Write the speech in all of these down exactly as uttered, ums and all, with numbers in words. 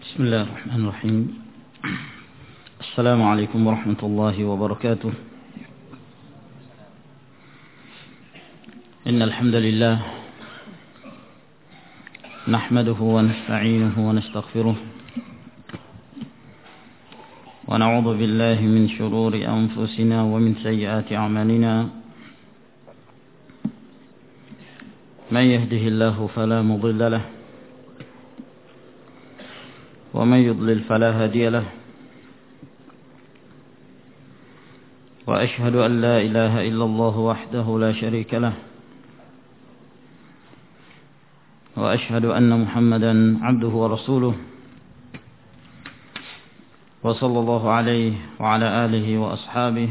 بسم الله الرحمن الرحيم. السلام عليكم ورحمة الله وبركاته. إن الحمد لله نحمده ونستعينه ونستغفره ونعوذ بالله من شرور أنفسنا ومن سيئات أعمالنا. من يهده الله فلا مضل له ومن يضلل فلا هادي له. وأشهد أن لا إله إلا الله وحده لا شريك له. وأشهد أن محمدا عبده ورسوله وصلى الله عليه وعلى آله وأصحابه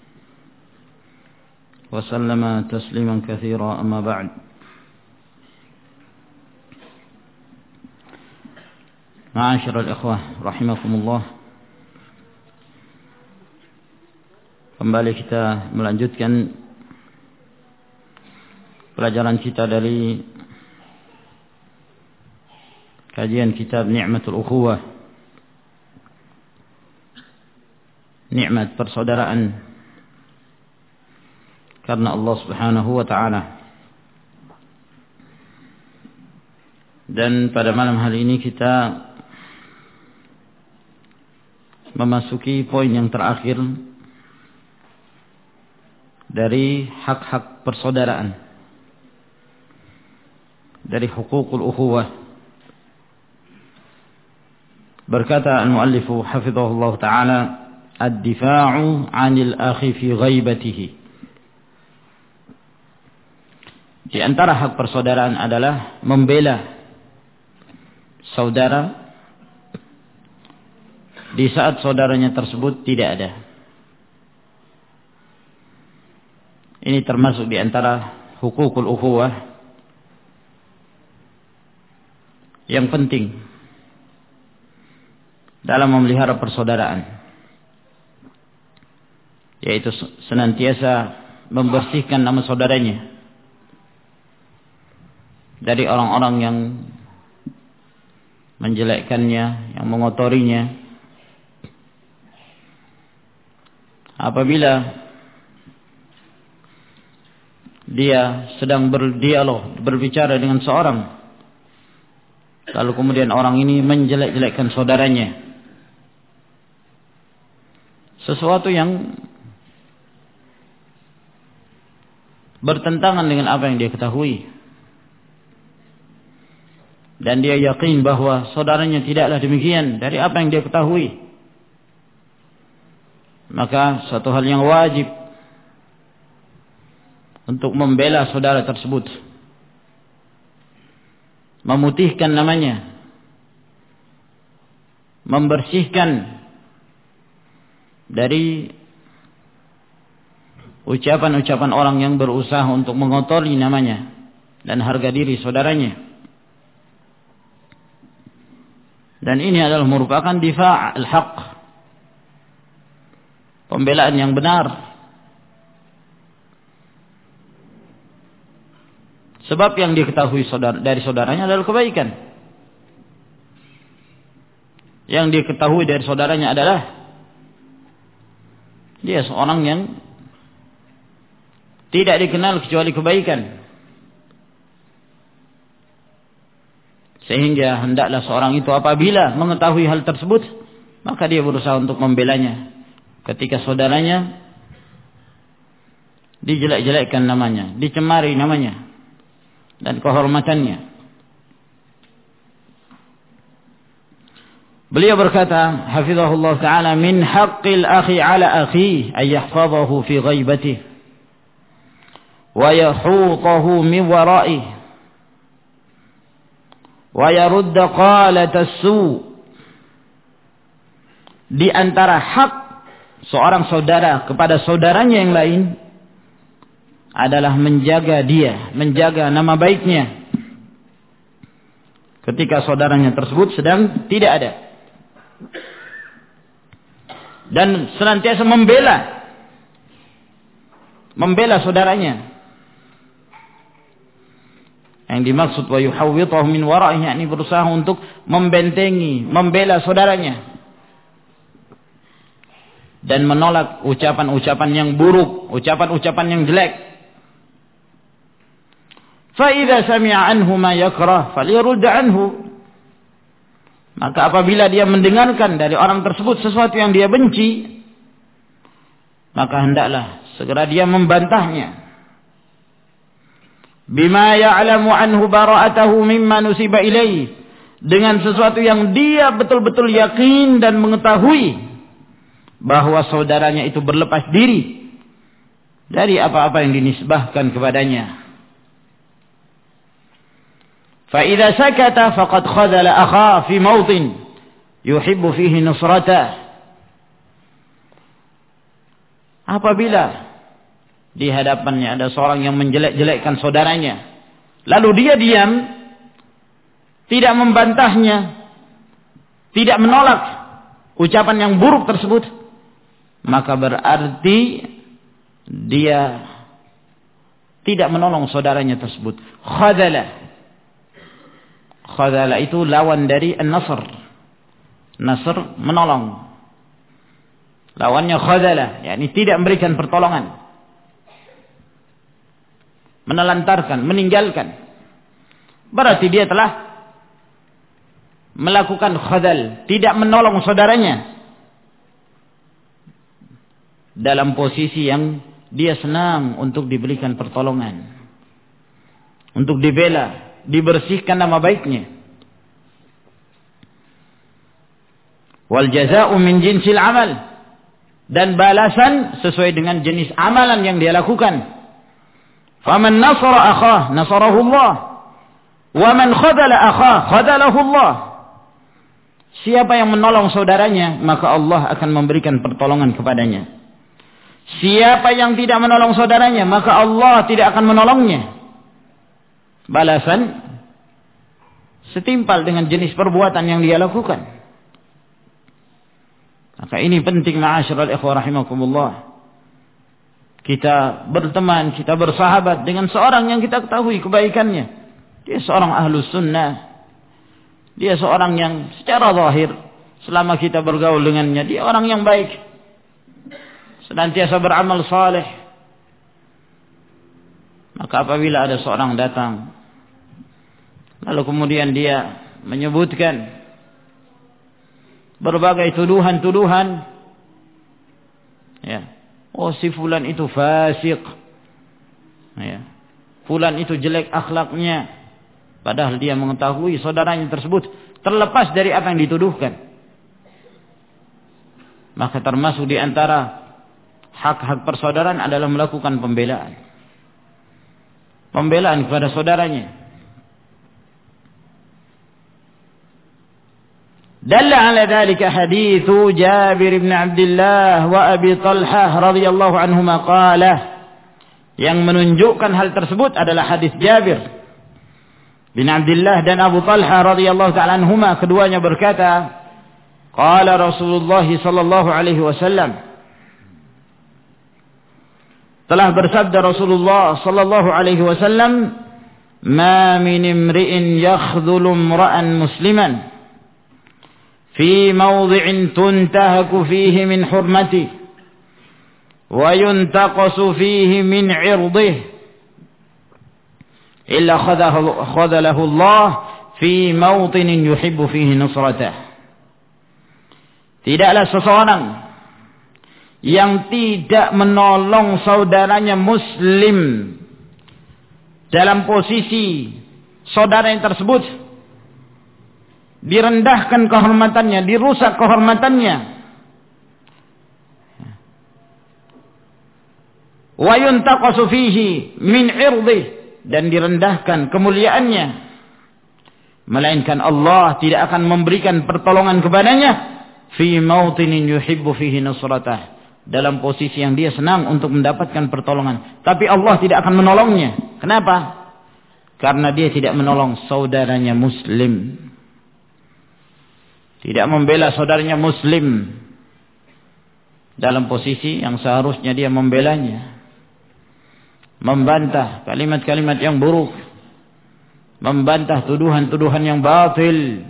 وسلم تسليما كثيرا. أما بعد. Ma'asyiral ikhwah rahimakumullah. Kembali kita melanjutkan pelajaran kita dari kajian kitab Ni'matul Ukhuwah, nikmat persaudaraan karena Allah Subhanahu wa taala. Dan pada malam hari ini kita memasuki poin yang terakhir dari hak-hak persaudaraan, dari hukukul ukhuwah. Berkata al-muallifu hafizahullah ta'ala, ad-difa'u 'anil akhi fi ghaibatihi. Di antara hak persaudaraan adalah membela saudara di saat saudaranya tersebut tidak ada. Ini termasuk di antara hukukul ukhuwah yang penting dalam memelihara persaudaraan, yaitu senantiasa membersihkan nama saudaranya dari orang-orang yang menjelekkannya, yang mengotorinya. Apabila dia sedang berdialog, berbicara dengan seorang, lalu kemudian orang ini menjelek-jelekkan saudaranya, sesuatu yang bertentangan dengan apa yang dia ketahui, dan dia yakin bahwa saudaranya tidaklah demikian dari apa yang dia ketahui, maka satu hal yang wajib untuk membela saudara tersebut, memutihkan namanya, membersihkan dari ucapan-ucapan orang yang berusaha untuk mengotori namanya dan harga diri saudaranya. Dan ini adalah merupakan difa' al-haq, pembelaan yang benar. Sebab yang diketahui saudara, dari saudaranya adalah kebaikan. Yang diketahui dari saudaranya adalah dia seorang yang tidak dikenal kecuali kebaikan. Sehingga hendaklah seorang itu apabila mengetahui hal tersebut, maka dia berusaha untuk membelanya ketika saudaranya dijelek-jelekkan namanya, dicemari namanya dan kehormatannya. Beliau berkata, hafizahullah ta'ala, min haqqil akhi ala akhi ay yahfazahu fi ghaibatihi wa yahutahu min wara'ihi wa yarudda qalata as-su'. Di antara hak seorang saudara kepada saudaranya yang lain adalah menjaga dia, menjaga nama baiknya ketika saudaranya tersebut sedang tidak ada, dan senantiasa membela membela saudaranya Yang dimaksud wa yuhawwitahu min wara'ihi, yakni berusaha untuk membentengi, membela saudaranya dan menolak ucapan-ucapan yang buruk, ucapan-ucapan yang jelek. Fa idza sami'a anhu ma yakrah falyarud anhu. Maka apabila dia mendengarkan dari orang tersebut sesuatu yang dia benci, maka hendaklah segera dia membantahnya. Bima ya'lamu anhu bara'atahu mimma nusiba ilaih, dengan sesuatu yang dia betul-betul yakin dan mengetahui bahwa saudaranya itu berlepas diri dari apa-apa yang dinisbahkan kepadanya. Fa idza sakata faqad khadhala akha fi mawtin yuhibbu fihi nusratah. Apabila di hadapannya ada seorang yang menjelek-jelekkan saudaranya, lalu dia diam, tidak membantahnya, tidak menolak ucapan yang buruk tersebut, maka berarti dia tidak menolong saudaranya tersebut. Khadala. Khadala itu lawan dari an-nasr. Nasr menolong. Lawannya khadala, yakni tidak memberikan pertolongan. Menelantarkan, meninggalkan. Berarti dia telah melakukan khadal, tidak menolong saudaranya dalam posisi yang dia senang untuk diberikan pertolongan, untuk dibela, dibersihkan nama baiknya. Wal jazaa'u min jinsil amal, dan balasan sesuai dengan jenis amalan yang dia lakukan. Faman nasara akhah nasarahu Allah, wa man khadala akhah khadalahu Allah. Siapa yang menolong saudaranya, maka Allah akan memberikan pertolongan kepadanya. Siapa yang tidak menolong saudaranya, maka Allah tidak akan menolongnya. Balasan setimpal dengan jenis perbuatan yang dia lakukan. Maka ini penting, ma'asyiral ikhwah rahimakumullah. Kita berteman, kita bersahabat dengan seorang yang kita ketahui kebaikannya. Dia seorang ahlus sunnah. Dia seorang yang secara zahir, selama kita bergaul dengannya, dia orang yang baik. Senantiasa beramal saleh. Maka apabila ada seorang datang, lalu kemudian dia menyebutkan berbagai tuduhan-tuduhan, ya, oh si fulan itu fasik, ya, fulan itu jelek akhlaknya, padahal dia mengetahui saudaranya tersebut terlepas dari apa yang dituduhkan. Maka termasuk di antara hak-hak persaudaraan adalah melakukan pembelaan. Pembelaan kepada saudaranya. Dalla ala dhalika hadithu Jabir bin Abdullah wa Abi Talhah radhiyallahu anhuma qala. Yang menunjukkan hal tersebut adalah hadis Jabir bin Abdullah dan Abu Talhah radhiyallahu ta'ala anhuma, keduanya berkata, qala Rasulullah sallallahu alaihi wasallam, telah bersabda Rasulullah sallallahu alaihi wasallam, ma min imri'in yakhdhulu imra'an musliman fi mawdhi'in tuntahaku fihi min hurmatihi wa yuntaqasu fihi min 'irdihi illa khadalahu Allah fi mawtinin yuhibbu fihi nusratah. Tidaklah seseorang yang tidak menolong saudaranya muslim dalam posisi saudara yang tersebut direndahkan kehormatannya, dirusak kehormatannya, wa yuntaqasu fihi min 'irdihi, dan direndahkan kemuliaannya, melainkan Allah tidak akan memberikan pertolongan kepadanya fi mautinin yuhibbu fihi nusratah, dalam posisi yang dia senang untuk mendapatkan pertolongan, tapi Allah tidak akan menolongnya. Kenapa? Karena dia tidak menolong saudaranya muslim, tidak membela saudaranya muslim dalam posisi yang seharusnya dia membelanya, membantah kalimat-kalimat yang buruk, membantah tuduhan-tuduhan yang batil.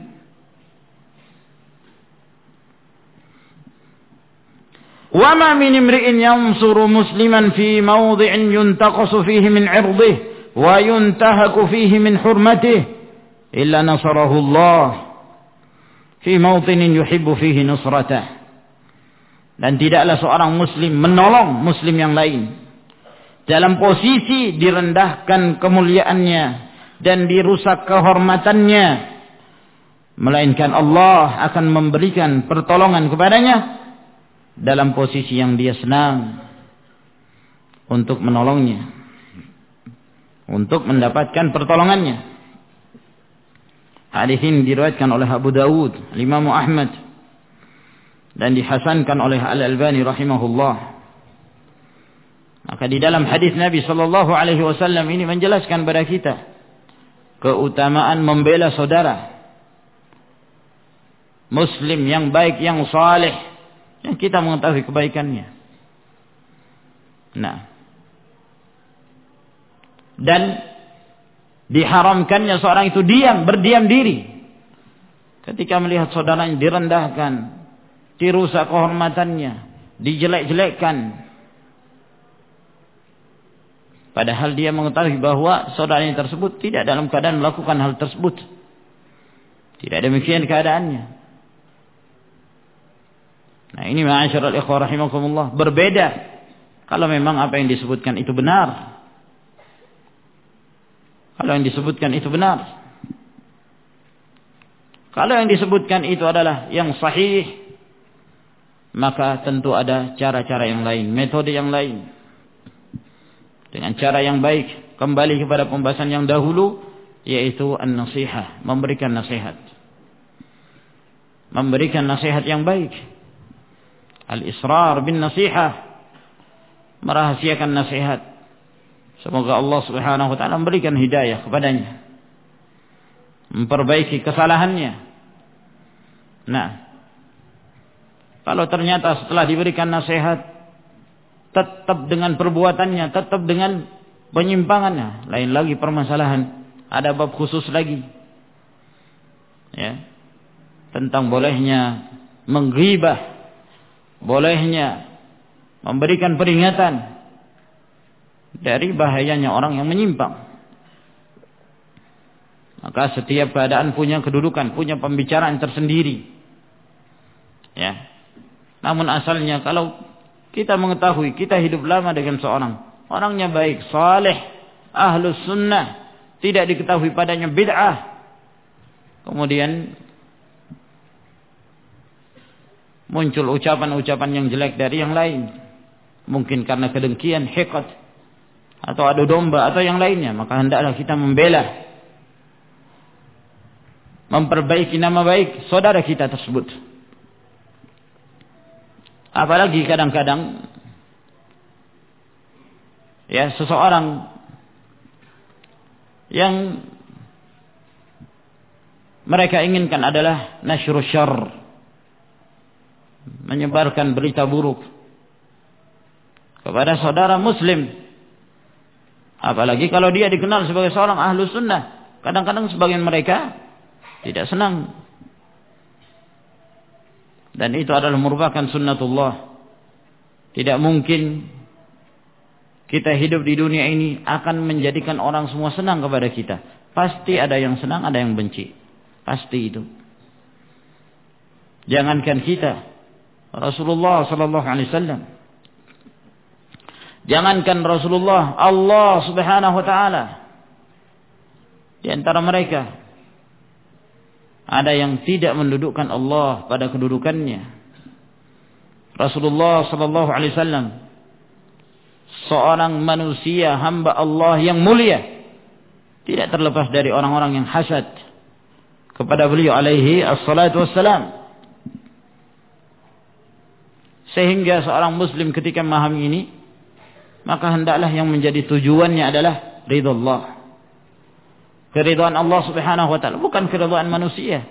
Wa ma min imri'in yansuru musliman fi mawdhi'in yuntaqasu fihi min 'irdihi wa yuntahaku fihi min hurmatihi illa nasarahu Allah fi mawtinin yuhibbu fihi nusratah. Dan tidaklah seorang muslim menolong muslim yang lain dalam posisi direndahkan kemuliaannya dan dirusak kehormatannya, melainkan Allah akan memberikan pertolongan kepadanya dalam posisi yang dia senang untuk menolongnya, untuk mendapatkan pertolongannya. Hadis ini diriwayatkan oleh Abu Dawud, Imam Ahmad, dan dihasankan oleh Al-Albani rahimahullah. Maka di dalam hadis Nabi sallallahu alaihi wasallam ini menjelaskan kepada kita keutamaan membela saudara muslim yang baik, yang saleh, yang kita mengetahui kebaikannya. Nah, dan diharamkannya seorang itu diam, berdiam diri ketika melihat saudaranya direndahkan, dirusak kehormatannya, dijelek-jelekkan. Padahal dia mengetahui bahwa saudaranya tersebut tidak dalam keadaan melakukan hal tersebut. Tidak demikian keadaannya. Nah, ini ma'asyiral ikhwah rahimakumullah, berbeda kalau memang apa yang disebutkan itu benar. Kalau yang disebutkan itu benar. Kalau yang disebutkan itu adalah yang sahih, maka tentu ada cara-cara yang lain, metode yang lain. Dengan cara yang baik, kembali kepada pembahasan yang dahulu, yaitu an-nasihah, memberikan nasihat. Memberikan nasihat yang baik. Al-israr bin nasihah, merahasiakan nasihat. Semoga Allah Subhanahu wa taala memberikan hidayah kepadanya, memperbaiki kesalahannya. Nah, kalau ternyata setelah diberikan nasihat tetap dengan perbuatannya, tetap dengan penyimpangannya, lain lagi permasalahan. Ada bab khusus lagi, ya, tentang bolehnya menggibah, bolehnya memberikan peringatan dari bahayanya orang yang menyimpang. Maka setiap keadaan punya kedudukan, punya pembicaraan tersendiri, ya. Namun asalnya kalau kita mengetahui, kita hidup lama dengan seorang, orangnya baik, saleh, ahlus sunnah, tidak diketahui padanya bid'ah, kemudian muncul ucapan-ucapan yang jelek dari yang lain, mungkin karena kedengkian, hiqat, atau adu domba, atau yang lainnya, maka hendaklah kita membela, memperbaiki nama baik saudara kita tersebut. Apalagi kadang-kadang, ya, seseorang yang mereka inginkan adalah nasyrul syarr, menyebarkan berita buruk kepada saudara muslim. Apalagi kalau dia dikenal sebagai seorang ahlu sunnah, kadang-kadang sebagian mereka tidak senang. Dan itu adalah merupakan sunnatullah. Tidak mungkin kita hidup di dunia ini akan menjadikan orang semua senang kepada kita. Pasti ada yang senang, ada yang benci. Pasti itu. Jangankan kita, Rasulullah sallallahu alaihi wasallam. Jangankan Rasulullah, Allah Subhanahu wa taala. Di antara mereka ada yang tidak mendudukkan Allah pada kedudukannya. Rasulullah sallallahu alaihi wasallam, seorang manusia, hamba Allah yang mulia, tidak terlepas dari orang-orang yang hasad kepada beliau alaihi assalatu wassalam. Sehingga seorang muslim ketika memahami ini, maka hendaklah yang menjadi tujuannya adalah ridha Allah, keridhaan Allah Subhanahu wa taala, bukan keridhaan manusia.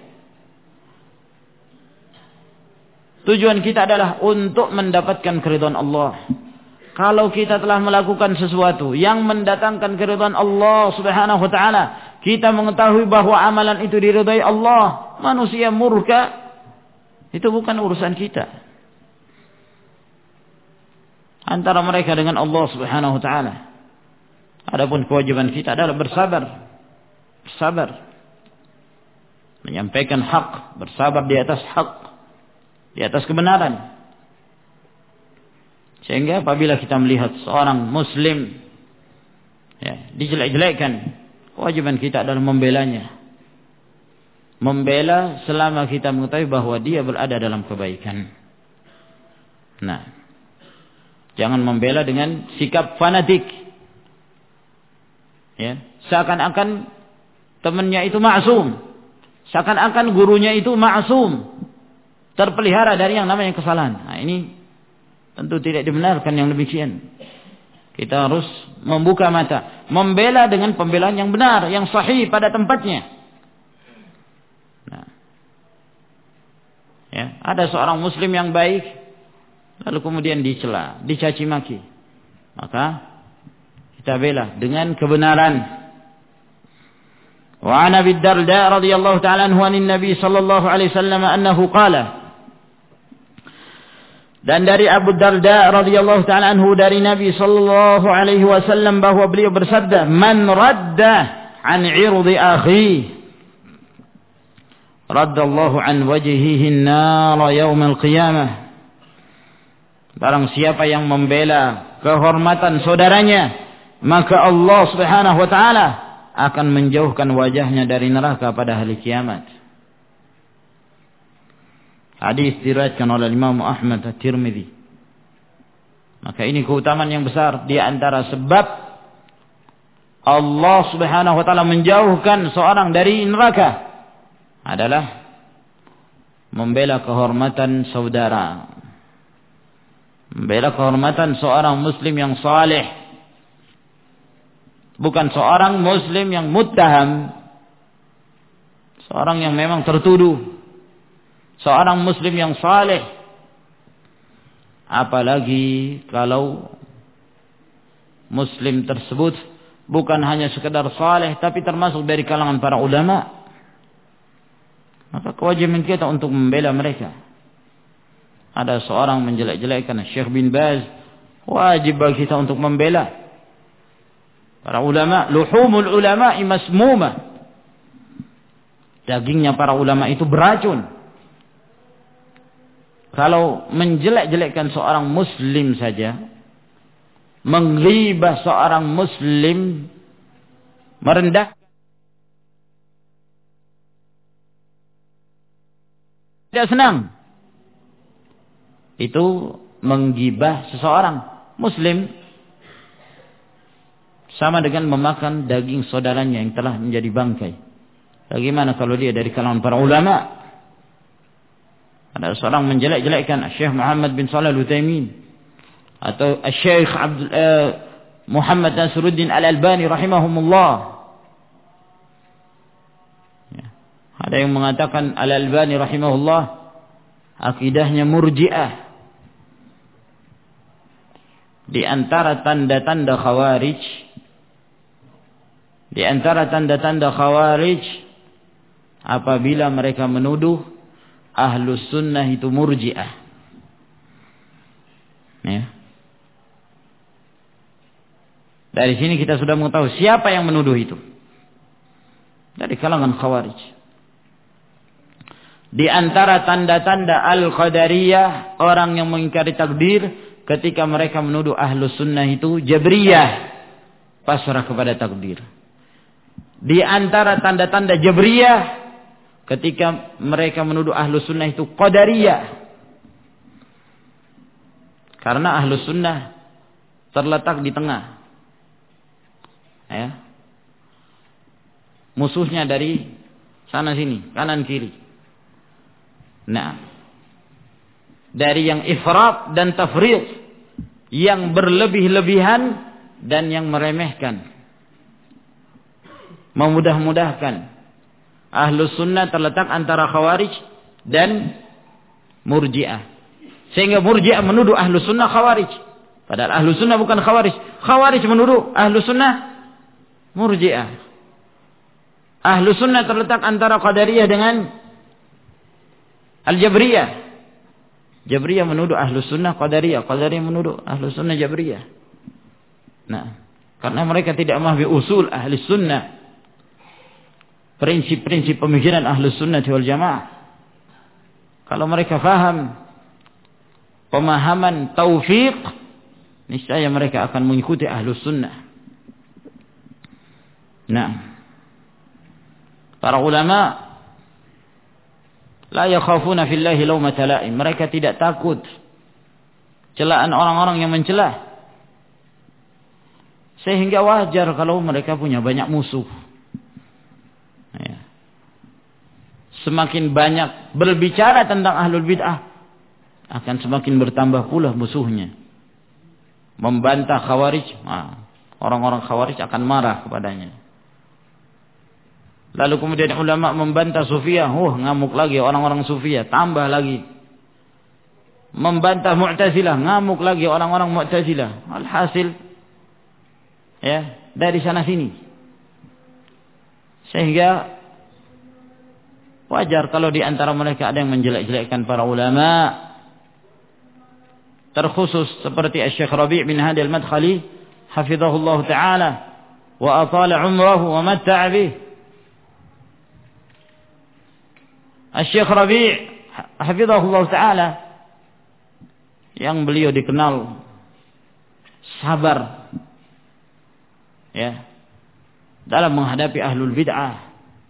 Tujuan kita adalah untuk mendapatkan keridhaan Allah. Kalau kita telah melakukan sesuatu yang mendatangkan keridhaan Allah Subhanahu wa taala, kita mengetahui bahwa amalan itu diridai Allah, manusia murka, itu bukan urusan kita. Antara mereka dengan Allah Subhanahu wa taala. Adapun kewajiban kita adalah bersabar. Bersabar. Menyampaikan hak, bersabar di atas hak, di atas kebenaran. Sehingga apabila kita melihat seorang muslim ya, dijelek-jelekkan, kewajiban kita adalah membelanya. Membela selama kita mengetahui bahwa dia berada dalam kebaikan. Nah, jangan membela dengan sikap fanatik. Ya, seakan-akan temannya itu maksum. Seakan-akan gurunya itu maksum. Terpelihara dari yang namanya kesalahan. Nah, ini tentu tidak dibenarkan yang demikian. Kita harus membuka mata, membela dengan pembelaan yang benar, yang sahih pada tempatnya. Nah, ya, ada seorang muslim yang baik, lalu kemudian dicela, dicaci maki, maka kita bela dengan kebenaran. Wa an Abi Darda radhiyallahu ta'ala anhu anin Nabi sallallahu alaihi wasallam annahu qala. Dan dari Abu Darda radhiyallahu ta'ala anhu dari Nabi sallallahu alaihi wasallam bahwa beliau bersabda, "Man radda an 'irdi akhi, raddallahu an wajhihi an-nar yaum al-qiyamah." Barang siapa yang membela kehormatan saudaranya, maka Allah Subhanahu wa taala akan menjauhkan wajahnya dari neraka pada hari kiamat. Hadis diriwayatkan oleh Imam Ahmad At-Tirmidzi. Maka ini keutamaan yang besar di antara sebab Allah Subhanahu wa taala menjauhkan seorang dari neraka adalah membela kehormatan saudara. Membela kehormatan seorang muslim yang saleh. Bukan seorang muslim yang muttaham. Seorang yang memang tertuduh. Seorang muslim yang saleh. Apalagi kalau muslim tersebut bukan hanya sekedar saleh, tapi termasuk dari kalangan para ulama. Maka kewajiban kita untuk membela mereka. Ada seorang menjelek-jelekkan Syekh bin Baz, wajib bagi kita untuk membela para ulama. Luhumul ulama'i masmuma. Dagingnya para ulama itu beracun. Kalau menjelek-jelekkan seorang muslim saja, menggibah seorang muslim, merendah, tidak senang, itu menggibah seseorang muslim sama dengan memakan daging saudaranya yang telah menjadi bangkai. Bagaimana kalau dia dari kalangan para ulama? Ada seorang menjelek-jelekkan Syekh Muhammad bin Shalih Al-Utsaimin atau Syekh Abdul uh, Muhammad Nasruddin Al-Albani rahimahumullah. Ya. Ada yang mengatakan Al-Albani rahimahullah akidahnya murji'ah. Di antara tanda-tanda khawarij, di antara tanda-tanda khawarij apabila mereka menuduh Ahlus sunnah itu murji'ah. Ya. Dari sini kita sudah mengetahui siapa yang menuduh itu. Dari kalangan khawarij. Di antara tanda-tanda al-qadariyah, orang yang mengingkari takdir, ketika mereka menuduh Ahlus sunnah itu jabriyah, pasrah kepada takdir. Di antara tanda-tanda jabriyah, ketika mereka menuduh Ahlus sunnah itu qadariyah. Karena Ahlus sunnah terletak di tengah. Ya. Musuhnya dari sana sini, kanan kiri. Nah, dari yang ifrat dan tafrid, yang berlebih-lebihan dan yang meremehkan, memudah-mudahkan. Ahlus sunnah terletak antara khawarij dan murji'ah. Sehingga murji'ah menuduh ahlus sunnah khawarij. Padahal ahlus sunnah bukan khawarij. Khawarij menuduh ahlus sunnah murji'ah. Ahlu sunnah terletak antara Qadariyah dengan Al-Jabriyah. Jabriyah menuduh ahlu sunnah Qadariyah, Qadariyah menuduh ahlu sunnah Jabriyah. Nah, karena mereka tidak memahami usul ahli sunnah, prinsip-prinsip pemikiran ahlu sunnah wal jamaah. Kalau mereka faham pemahaman taufiq, niscaya mereka akan mengikuti ahlu sunnah. Nah, para ulama la yakhafuna fillahi lawmata la'im. Mereka tidak takut celaan orang-orang yang mencela. Sehingga wajar kalau mereka punya banyak musuh. Ya. Semakin banyak berbicara tentang ahlul bid'ah, akan semakin bertambah pula musuhnya. Membantah khawarij, nah, orang-orang khawarij akan marah kepadanya. Lalu kemudian ulama membantah sufiyah, oh ngamuk lagi orang-orang sufiyah, tambah lagi. Membantah mu'tazilah, ngamuk lagi orang-orang mu'tazilah. Alhasil, ya, dari sana sini. Sehingga wajar kalau di antara mereka ada yang menjelek-jelekkan para ulama. Terkhusus seperti Syekh Rabi' bin Hadi al-Madkhali, hafizahullah ta'ala, wa atala umrahu wa matta'a bih. Syekh Rabi' hafizahullah ta'ala, yang beliau dikenal sabar, ya, dalam menghadapi ahlul bid'ah,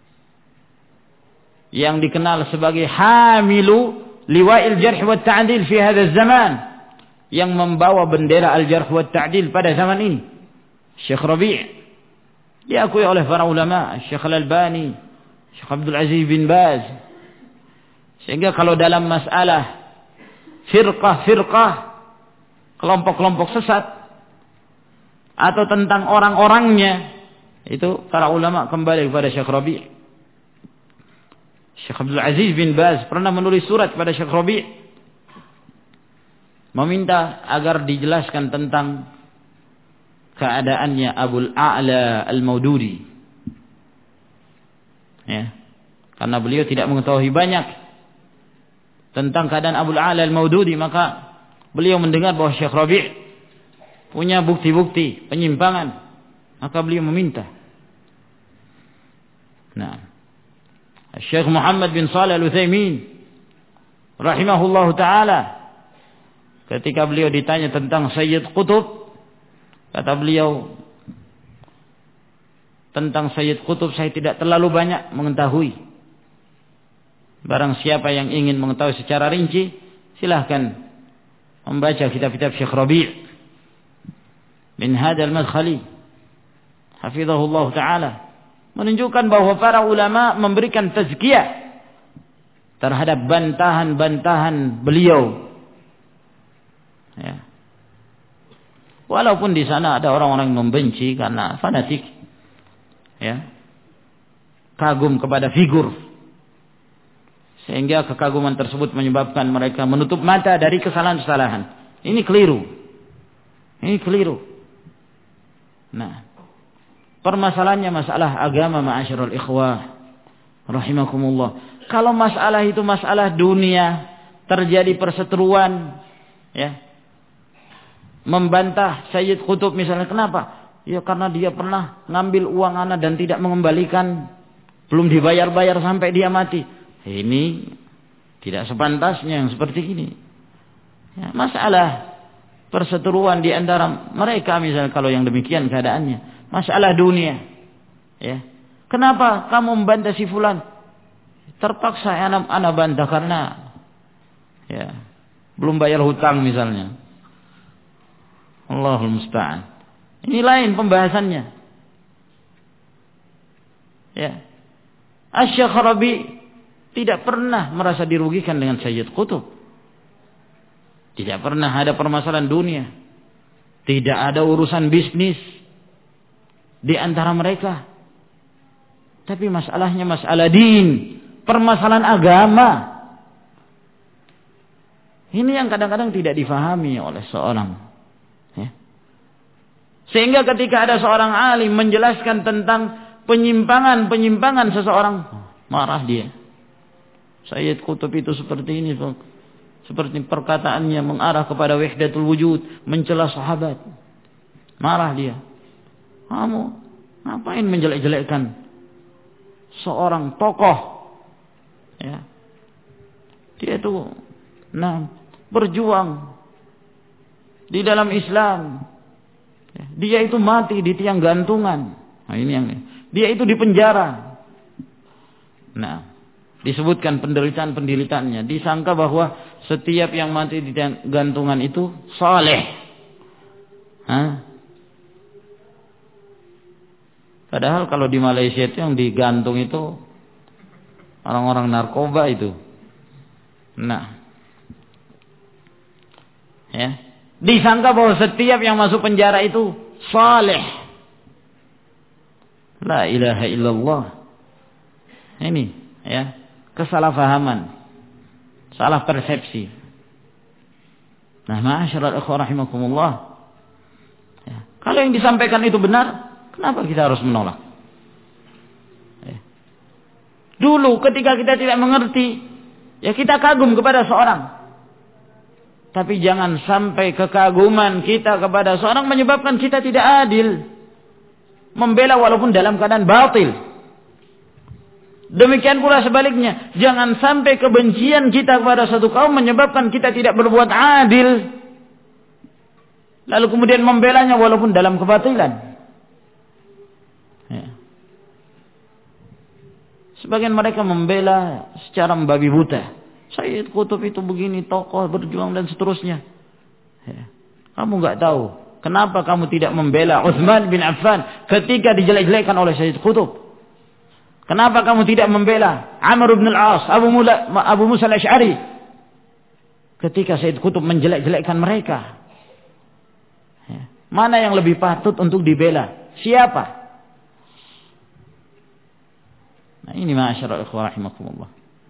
yang dikenal sebagai hamilu liwa'il jarh wa ta'dil fi hadzal zaman, yang membawa bendera al-jarh wa ta'dil pada zaman ini. Syekh Rabi' diakui oleh para ulama, Syekh Al-Albani, Syekh Abdul Aziz bin Baz. Sehingga kalau dalam masalah firqah-firqah, kelompok-kelompok sesat, atau tentang orang-orangnya, itu para ulama kembali kepada Syekh Rabi'. Syekh Abdul Aziz bin Baz pernah menulis surat kepada Syekh Rabi', meminta agar dijelaskan tentang keadaannya Abul A'la Al-Maududi. Ya. Karena beliau tidak mengetahui banyak tentang keadaan Abul A'la Al-Maududi, maka beliau mendengar bahwa Syekh Rabi' punya bukti-bukti penyimpangan, maka beliau meminta. Nah, Syekh Muhammad bin Shalih Al-Utsaimin rahimahullahu taala, ketika beliau ditanya tentang Sayyid Qutb, kata beliau, tentang Sayyid Qutb saya tidak terlalu banyak mengetahui. Barang siapa yang ingin mengetahui secara rinci, silahkan membaca kitab-kitab Syekh Rabi' bin Hadi al-Madkhali, hafizahullah ta'ala, menunjukkan bahwa para ulama memberikan tazkiyah terhadap bantahan-bantahan beliau. Ya. Walaupun di sana ada orang-orang yang membenci karena fanatik, ya, kagum kepada figur, sehingga kekaguman tersebut menyebabkan mereka menutup mata dari kesalahan-kesalahan. Ini keliru. Ini keliru. Nah, permasalahannya masalah agama, ma'asyiral ikhwah rahimakumullah. Kalau masalah itu masalah dunia, terjadi perseteruan, ya, membantah Sayyid Qutb misalnya, kenapa? Ya karena dia pernah ngambil uang anak dan tidak mengembalikan, belum dibayar-bayar sampai dia mati. Ini tidak sepantasnya yang seperti ini. Ya, masalah perseteruan di antara mereka misalnya, kalau yang demikian keadaannya, masalah dunia. Ya, kenapa kamu membantah si fulan? Terpaksa anak anak bantah karena, ya, belum bayar hutang misalnya. Allahul musta'an. Ini lain pembahasannya. Ya, Asy-Syaikh Rabi' tidak pernah merasa dirugikan dengan Sayyid Qutb. Tidak pernah ada permasalahan dunia. Tidak ada urusan bisnis di antara mereka. Tapi masalahnya masalah din, permasalahan agama. Ini yang kadang-kadang tidak difahami oleh seorang. Ya. Sehingga ketika ada seorang alim menjelaskan tentang penyimpangan-penyimpangan seseorang, marah dia. Sayyid Qutb itu seperti ini, seperti perkataannya mengarah kepada wahdatul wujud, mencela sahabat. Marah dia. Kamu ngapain menjelek-jelekkan seorang tokoh? Ya. Dia itu nah berjuang di dalam Islam. Dia itu mati di tiang gantungan. Nah, ini yang dia itu di penjara. Nah, disebutkan penderitaan-penderitaannya. Disangka bahwa setiap yang mati di tiang gantungan itu saleh. Hah? Padahal kalau di Malaysia itu yang digantung itu orang-orang narkoba itu. Nah, ya, disangka bahwa setiap yang masuk penjara itu saleh. La ilaha illallah. Ini, ya, kesalahpahaman, salah persepsi. Nah, ma'asyiral ikhwah rahimakumullah. Ya, kalau yang disampaikan itu benar, kenapa kita harus menolak? Ya. Dulu ketika kita tidak mengerti, ya kita kagum kepada seorang. Tapi jangan sampai kekaguman kita kepada seorang menyebabkan kita tidak adil. Membela walaupun dalam keadaan batil. Demikian pula sebaliknya. Jangan sampai kebencian kita kepada satu kaum menyebabkan kita tidak berbuat adil. Lalu kemudian membelanya walaupun dalam kebatilan. Ya. Sebagian mereka membela secara membabi buta. Sayyid Qutb itu begini, tokoh berjuang dan seterusnya. Ya. Kamu nggak tahu kenapa kamu tidak membela Utsman bin Affan ketika dijelek-jelekkan oleh Sayyid Qutb? Kenapa kamu tidak membela Amr bin al-As, Abu, Mula, Abu Musa al-Asy'ari ketika Sayyid Qutb menjelek-jelekkan mereka? Ya. Mana yang lebih patut untuk dibela? Siapa? Nah, ini ma'asyiral ikhwah rahimakumullah.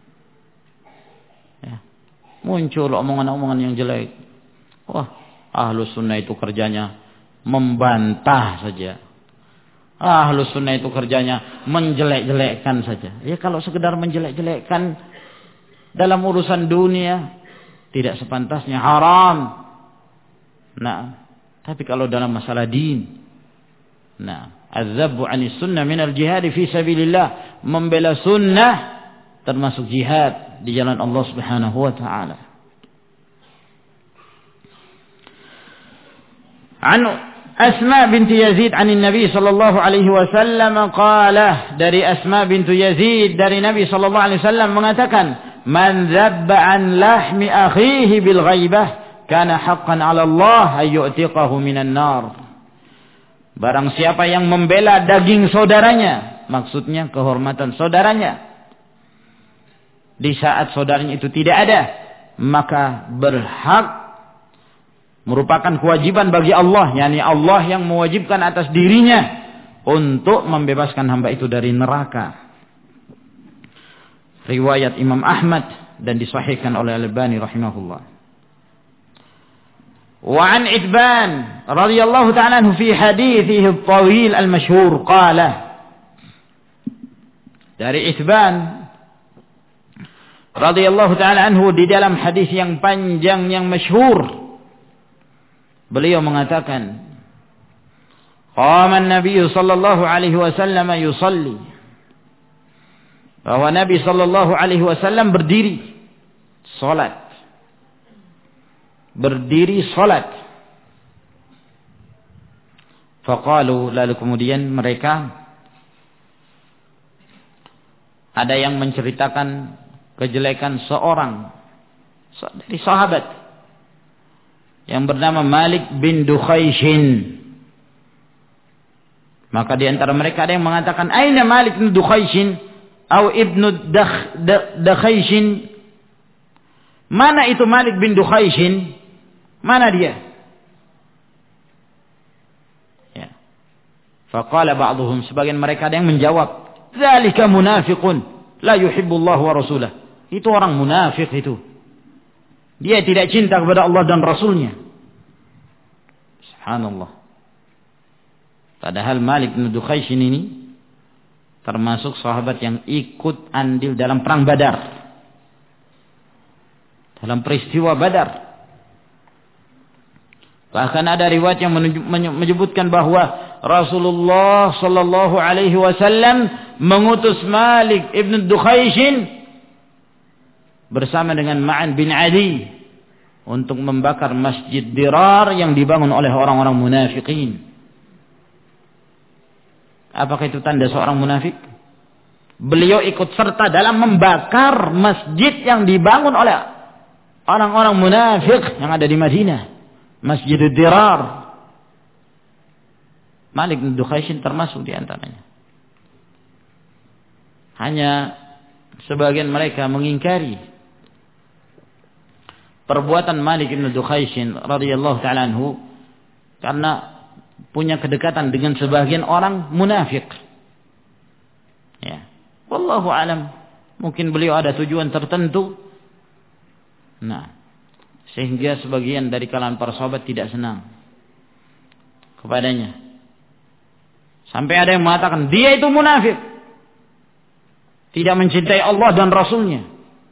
Ya. Muncul omongan-omongan yang jelek. Wah, Ahlus Sunnah itu kerjanya membantah saja. Ahlus Sunnah itu kerjanya menjelek-jelekkan saja. Ya, kalau sekedar menjelek-jelekkan dalam urusan dunia tidak sepantasnya, haram. Nah, tapi kalau dalam masalah din, nah, az-zabbu 'anis sunnah minal jihad fi sabilillah, membela sunnah termasuk jihad di jalan Allah Subhanahu wa taala. An Asma binti Yazid 'an Nabi sallallahu alaihi wasallam qala, dari Asma binti Yazid dari Nabi sallallahu alaihi wasallam mengatakan, man zabba an lahmi akhihi bil ghaibah kana haqqan 'ala Allah ay yu'tiqahu minan nar. Barang siapa yang membela daging saudaranya, maksudnya kehormatan saudaranya, di saat saudaranya itu tidak ada, maka berhak, merupakan kewajiban bagi Allah, yakni Allah yang mewajibkan atas dirinya untuk membebaskan hamba itu dari neraka. Riwayat Imam Ahmad dan disahihkan oleh Al-Albani rahimahullah. Wa an Itban radhiyallahu ta'ala anhu fi hadithihi at-tawil al-mashhur qala, dari Itban radhiyallahu ta'ala anhu di dalam hadis yang panjang yang masyhur, beliau mengatakan, qama an-nabiy sallallahu alaihi wasallam yusalli, bahwa Nabi sallallahu alaihi wasallam berdiri salat, berdiri salat. Faqalu, lalu kemudian mereka ada yang menceritakan kejelekan seorang dari sahabat yang bernama Malik bin Dukhaishin. Maka di antara mereka ada yang mengatakan, aina Malik bin Dukhaishin atau ibnu Dukhaishin? Mana itu Malik bin Dukhaishin? Mana dia? Ya. Faqala ba'dhum, sebagian mereka ada yang menjawab, dzalika munafiqun la yuhibbullah wa rasulah. Itu orang munafik itu. Dia tidak cinta kepada Allah dan Rasulnya. Subhanallah. Padahal Malik bin Dukhaishin ini termasuk sahabat yang ikut andil dalam perang Badar, dalam peristiwa Badar. Bahkan ada riwayat yang menyebutkan bahwa Rasulullah sallallahu alaihi wasallam mengutus Malik ibn Dukhaishin bersama dengan Ma'an bin Adi untuk membakar Masjid Dirar yang dibangun oleh orang-orang munafikin. Apakah itu tanda seorang munafik? Beliau ikut serta dalam membakar masjid yang dibangun oleh orang-orang munafik yang ada di Madinah. Masjid Dirar. Malik bin Dukhaishin termasuk di antaranya. Hanya sebagian mereka mengingkari perbuatan Malik bin Dukhaishin radhiyallahu ta'ala anhu karena punya kedekatan dengan sebagian orang munafik. Ya. Wallahu alam. Mungkin beliau ada tujuan tertentu. Nah, sehingga sebagian dari kalangan para sahabat tidak senang kepadanya. Sampai ada yang mengatakan dia itu munafik, tidak mencintai Allah dan Rasulnya.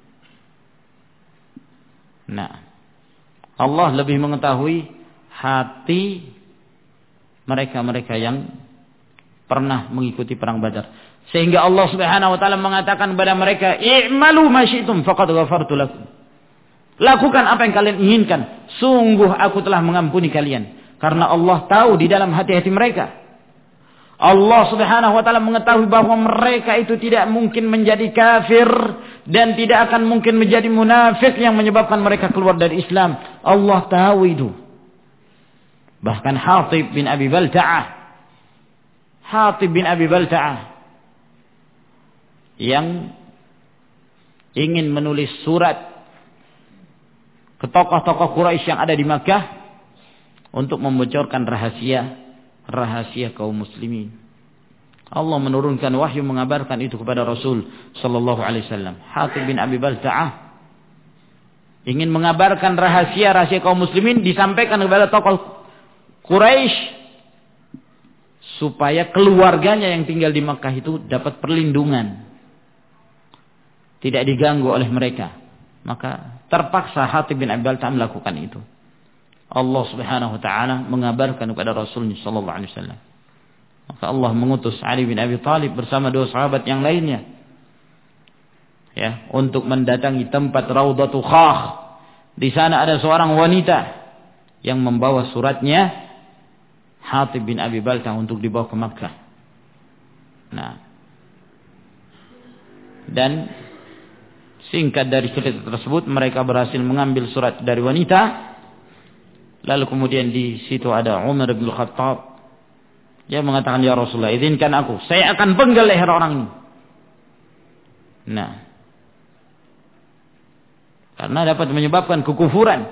Nah, Allah lebih mengetahui hati mereka-mereka yang pernah mengikuti perang Badar. Sehingga Allah Subhanahu wa taala mengatakan kepada mereka, "I'malu ma syi'tum faqad ghafartu lakum." Lakukan apa yang kalian inginkan, sungguh aku telah mengampuni kalian. Karena Allah tahu di dalam hati-hati mereka. Allah Subhanahu wa taala mengetahui bahwa mereka itu tidak mungkin menjadi kafir dan tidak akan mungkin menjadi munafik yang menyebabkan mereka keluar dari Islam. Allah tahu itu. Bahkan Hatib bin Abi Balta'ah, Hatib bin Abi Balta'ah yang ingin menulis surat ke tokoh-tokoh Quraisy yang ada di Makkah untuk membocorkan rahasia rahasia kaum muslimin. Allah menurunkan wahyu mengabarkan itu kepada Rasul sallallahu alaihi wasallam. Hatib bin Abi Balta'ah ingin mengabarkan rahasia-rahasia kaum muslimin disampaikan kepada tokoh Quraisy supaya keluarganya yang tinggal di Makkah itu dapat perlindungan, tidak diganggu oleh mereka. Maka terpaksa Hatib bin Abi Balta'ah melakukan itu. Allah Subhanahu wa taala mengabarkan kepada Rasulnya sallallahu alaihi wasallam. Maka Allah mengutus Ali bin Abi Thalib bersama dua sahabat yang lainnya, ya, untuk mendatangi tempat Raudhatu Khakh. Di sana ada seorang wanita yang membawa suratnya Hatib bin Abi Balta'ah untuk dibawa ke Makkah. Nah, dan singkat dari cerita tersebut, mereka berhasil mengambil surat dari wanita. Lalu kemudian di situ ada Umar bin Khattab. Dia mengatakan, "Ya Rasulullah, izinkan aku, saya akan penggal leher orang ini." Nah, karena dapat menyebabkan kekufuran.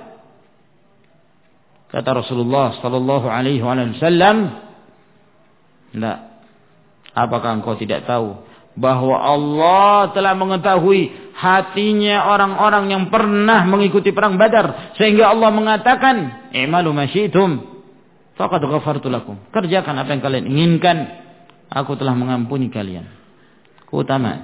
Kata Rasulullah sallallahu alaihi wasallam, "Tidak. Apakah engkau tidak tahu bahwa Allah telah mengetahui hatinya orang-orang yang pernah mengikuti perang Badar, sehingga Allah mengatakan, 'I'malu ma syi'tum faqad ghafartu lakum.'" Kerjakan apa yang kalian inginkan, aku telah mengampuni kalian. Keutamaan.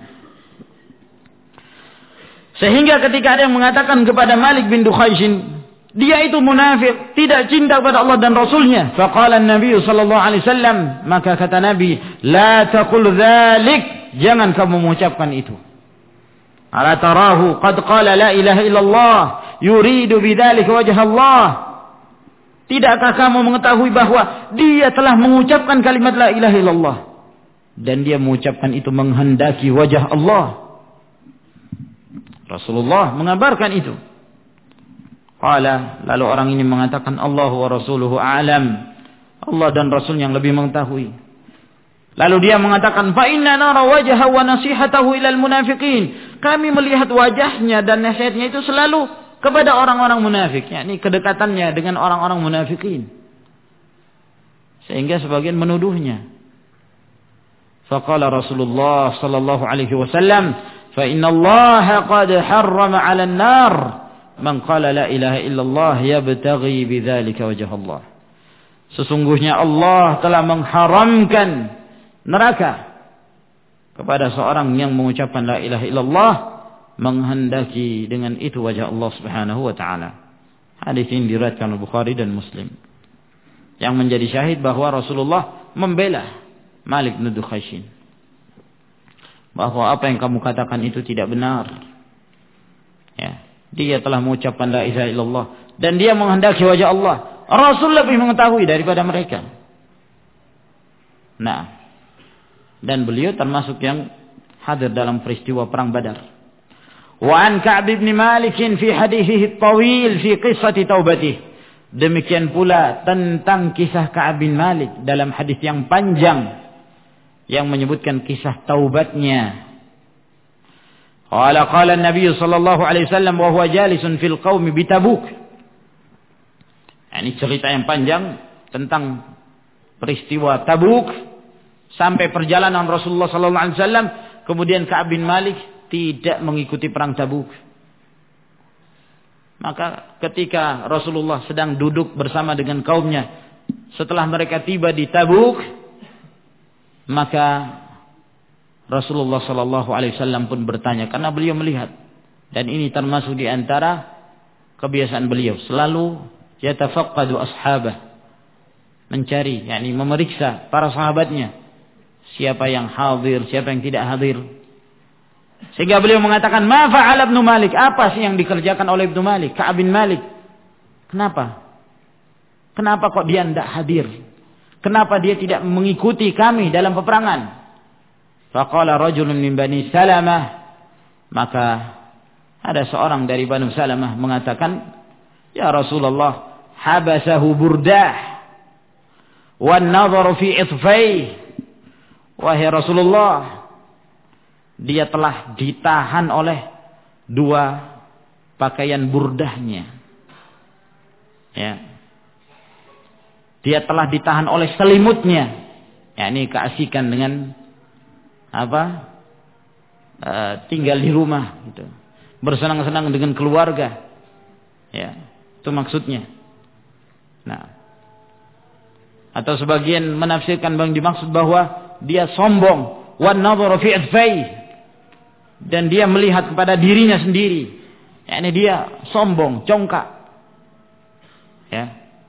Sehingga ketika ada yang mengatakan kepada Malik bin Dukhaishin, dia itu munafik, tidak cinta kepada Allah dan Rasulnya, faqala an-nabi sallallahu alaihi wasallam, maka kata Nabi, "La taqul dzalik," jangan kamu mengucapkan itu. "Ala tarahu qad qala la ilaha illallah yuridu bidzalika wajha Allah." Tidakkah kamu mengetahui bahwa dia telah mengucapkan kalimat la ilaha illallah dan dia mengucapkan itu menghendaki wajah Allah? Rasulullah mengabarkan itu. Qala, lalu orang ini mengatakan, "Allahu wa rasuluhu a'lam." Allah dan Rasul yang lebih mengetahui. Lalu dia mengatakan, "Fa inna nara wajha wa nasihatahu ilal munafiqin." Kami melihat wajahnya dan nasihatnya itu selalu kepada orang-orang munafik, yakni kedekatannya dengan orang-orang munafikin. Sehingga sebagian menuduhnya. Faqala Rasulullah sallallahu alaihi wasallam, "Fa inna Allah qad harrama 'alan nar man qala la ilaha illallah yabtaghi bidzalika wajh Allah." Sesungguhnya Allah telah mengharamkan neraka kepada seorang yang mengucapkan la ilaha illallah, menghendaki dengan itu wajah Allah Subhanahu wa taala. Hadis ini diriwayatkan oleh Bukhari dan Muslim. Yang menjadi syahid bahwa Rasulullah membela Malik bin Dukhaishin, bahwa apa yang kamu katakan itu tidak benar. Ya, dia telah mengucapkan la ilaha illallah dan dia menghendaki wajah Allah. Rasul lebih mengetahui daripada mereka. Nah, dan beliau termasuk yang hadir dalam peristiwa perang Badar. Wa an Ka'b bin Malik fi hadithihi at-tawil fi qissati taubatih. Demikian pula tentang kisah Ka'b bin Malik dalam hadis yang panjang yang menyebutkan kisah taubatnya. Qala qala an-nabiy sallallahu alaihi wasallam wa huwa jalisun fil qaumi bi Tabuk. Ini cerita yang panjang tentang peristiwa Tabuk sampai perjalanan Rasulullah sallallahu alaihi wasallam, kemudian Ka'b bin Malik tidak mengikuti perang Tabuk. Maka ketika Rasulullah sedang duduk bersama dengan kaumnya setelah mereka tiba di Tabuk, maka Rasulullah sallallahu alaihi wasallam pun bertanya, karena beliau melihat, dan ini termasuk di antara kebiasaan beliau, selalu yatafaqqadu ashabah, mencari, yakni memeriksa para sahabatnya, siapa yang hadir, siapa yang tidak hadir. Sehingga beliau mengatakan, ma fa'ala Ibnu Malik, apa sih yang dikerjakan oleh Ibnu Malik, Ka'b bin Malik? Kenapa? Kenapa kok dia tidak hadir? Kenapa dia tidak mengikuti kami dalam peperangan? Faqala rajulun min Bani Salamah, maka ada seorang dari Bani Salamah mengatakan, ya Rasulullah, habasahu burdah wan nadharu fi itfai. Wahai Rasulullah, dia telah ditahan oleh dua pakaian burdahnya. Ya. Dia telah ditahan oleh selimutnya. Ya, ini keasikan dengan apa? E, tinggal di rumah gitu. Bersenang-senang dengan keluarga. Ya, itu maksudnya. Nah, atau sebagian menafsirkan bang dimaksud bahwa dia sombong, wan nadhara fi idfai, dan dia melihat kepada dirinya sendiri. Ya, ini dia sombong, congkak. Ya.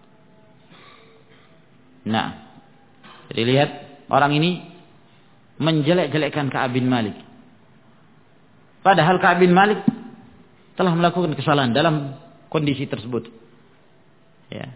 Nah, jadi lihat orang ini menjelek-jelekkan Ka'b bin Malik. Padahal Ka'b bin Malik telah melakukan kesalahan dalam kondisi tersebut. Ya.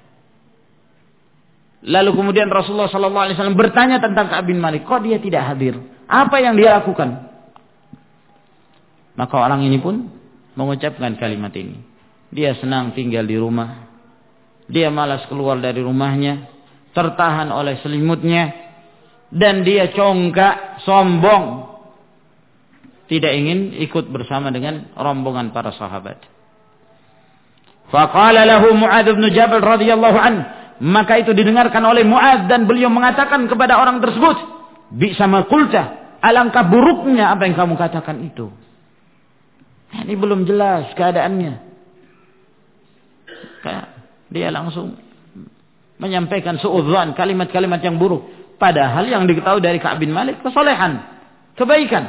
Lalu kemudian Rasulullah sallallahu alaihi wasallam bertanya tentang Ka'b bin Malik, kok dia tidak hadir? Apa yang dia lakukan? Maka orang ini pun mengucapkan kalimat ini. Dia senang tinggal di rumah. Dia malas keluar dari rumahnya, tertahan oleh selimutnya, dan dia congkak, sombong, tidak ingin ikut bersama dengan rombongan para sahabat. Faqala lahu Mu'adz bin Jabal radhiyallahu anhu, maka itu didengarkan oleh Mu'adz dan beliau mengatakan kepada orang tersebut, bi'sa ma qulta, alangkah buruknya apa yang kamu katakan itu. Ini belum jelas keadaannya. Dia langsung menyampaikan suudzon, kalimat-kalimat yang buruk. Padahal yang diketahui dari Ka'b bin Malik kesolehan, kebaikan.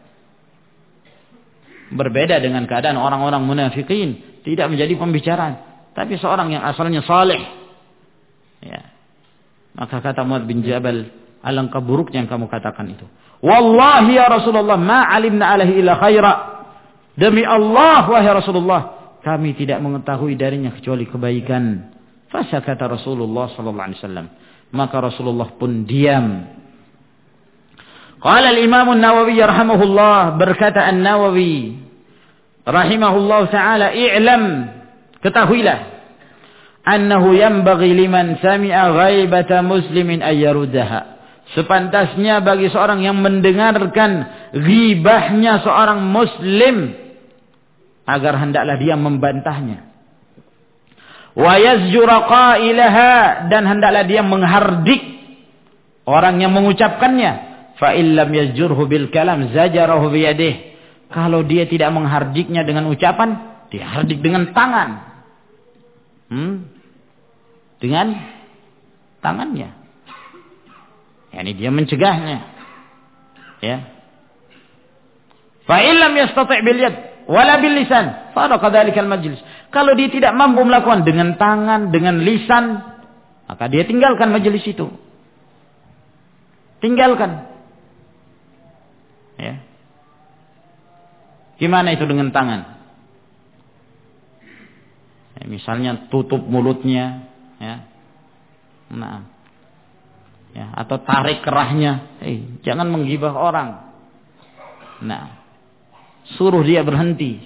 Berbeda dengan keadaan orang-orang munafikin, tidak menjadi pembicaraan, tapi seorang yang asalnya saleh. Ya. Maka kata Mu'adz bin Jabal, alangkah buruknya yang kamu katakan itu. Wallahi ya Rasulullah, ma alimna alaihi illa khaira. Demi Allah wahai Rasulullah, kami tidak mengetahui darinya kecuali kebaikan. Fasakata Rasulullah sallallahu alaihi wasallam. Maka Rasulullah pun diam. Qala al-Imam an-Nawawi rahimahullah, berkata An-Nawawi rahimahullah taala, i'lam, ketahuilah, annahu yanbaghi liman sami'a ghaibata muslimin ay yaruddaha. Sepantasnya bagi seorang yang mendengarkan ghibahnya seorang muslim agar hendaklah dia membantahnya. Wa yazjura qailaha, dan hendaklah dia menghardik orang yang mengucapkannya. Fa illam yazjurhu bil kalam zajarahu bi yadihi. Kalau dia tidak menghardiknya dengan ucapan, dia hardik dengan tangan. Hmm? Dengan tangannya. Yani dia mencegahnya. Ya. Fa illam yastati' bil yad wala bil lisan, faraqa dzalikal majlis. Kalau dia tidak mampu melakukan dengan tangan, dengan lisan, maka dia tinggalkan majelis itu. Tinggalkan. Ya. Gimana itu dengan tangan? Ya, misalnya tutup mulutnya, ya. Nah. Ya, atau tarik kerahnya. Eh, jangan menggibah orang. Nah. Suruh dia berhenti.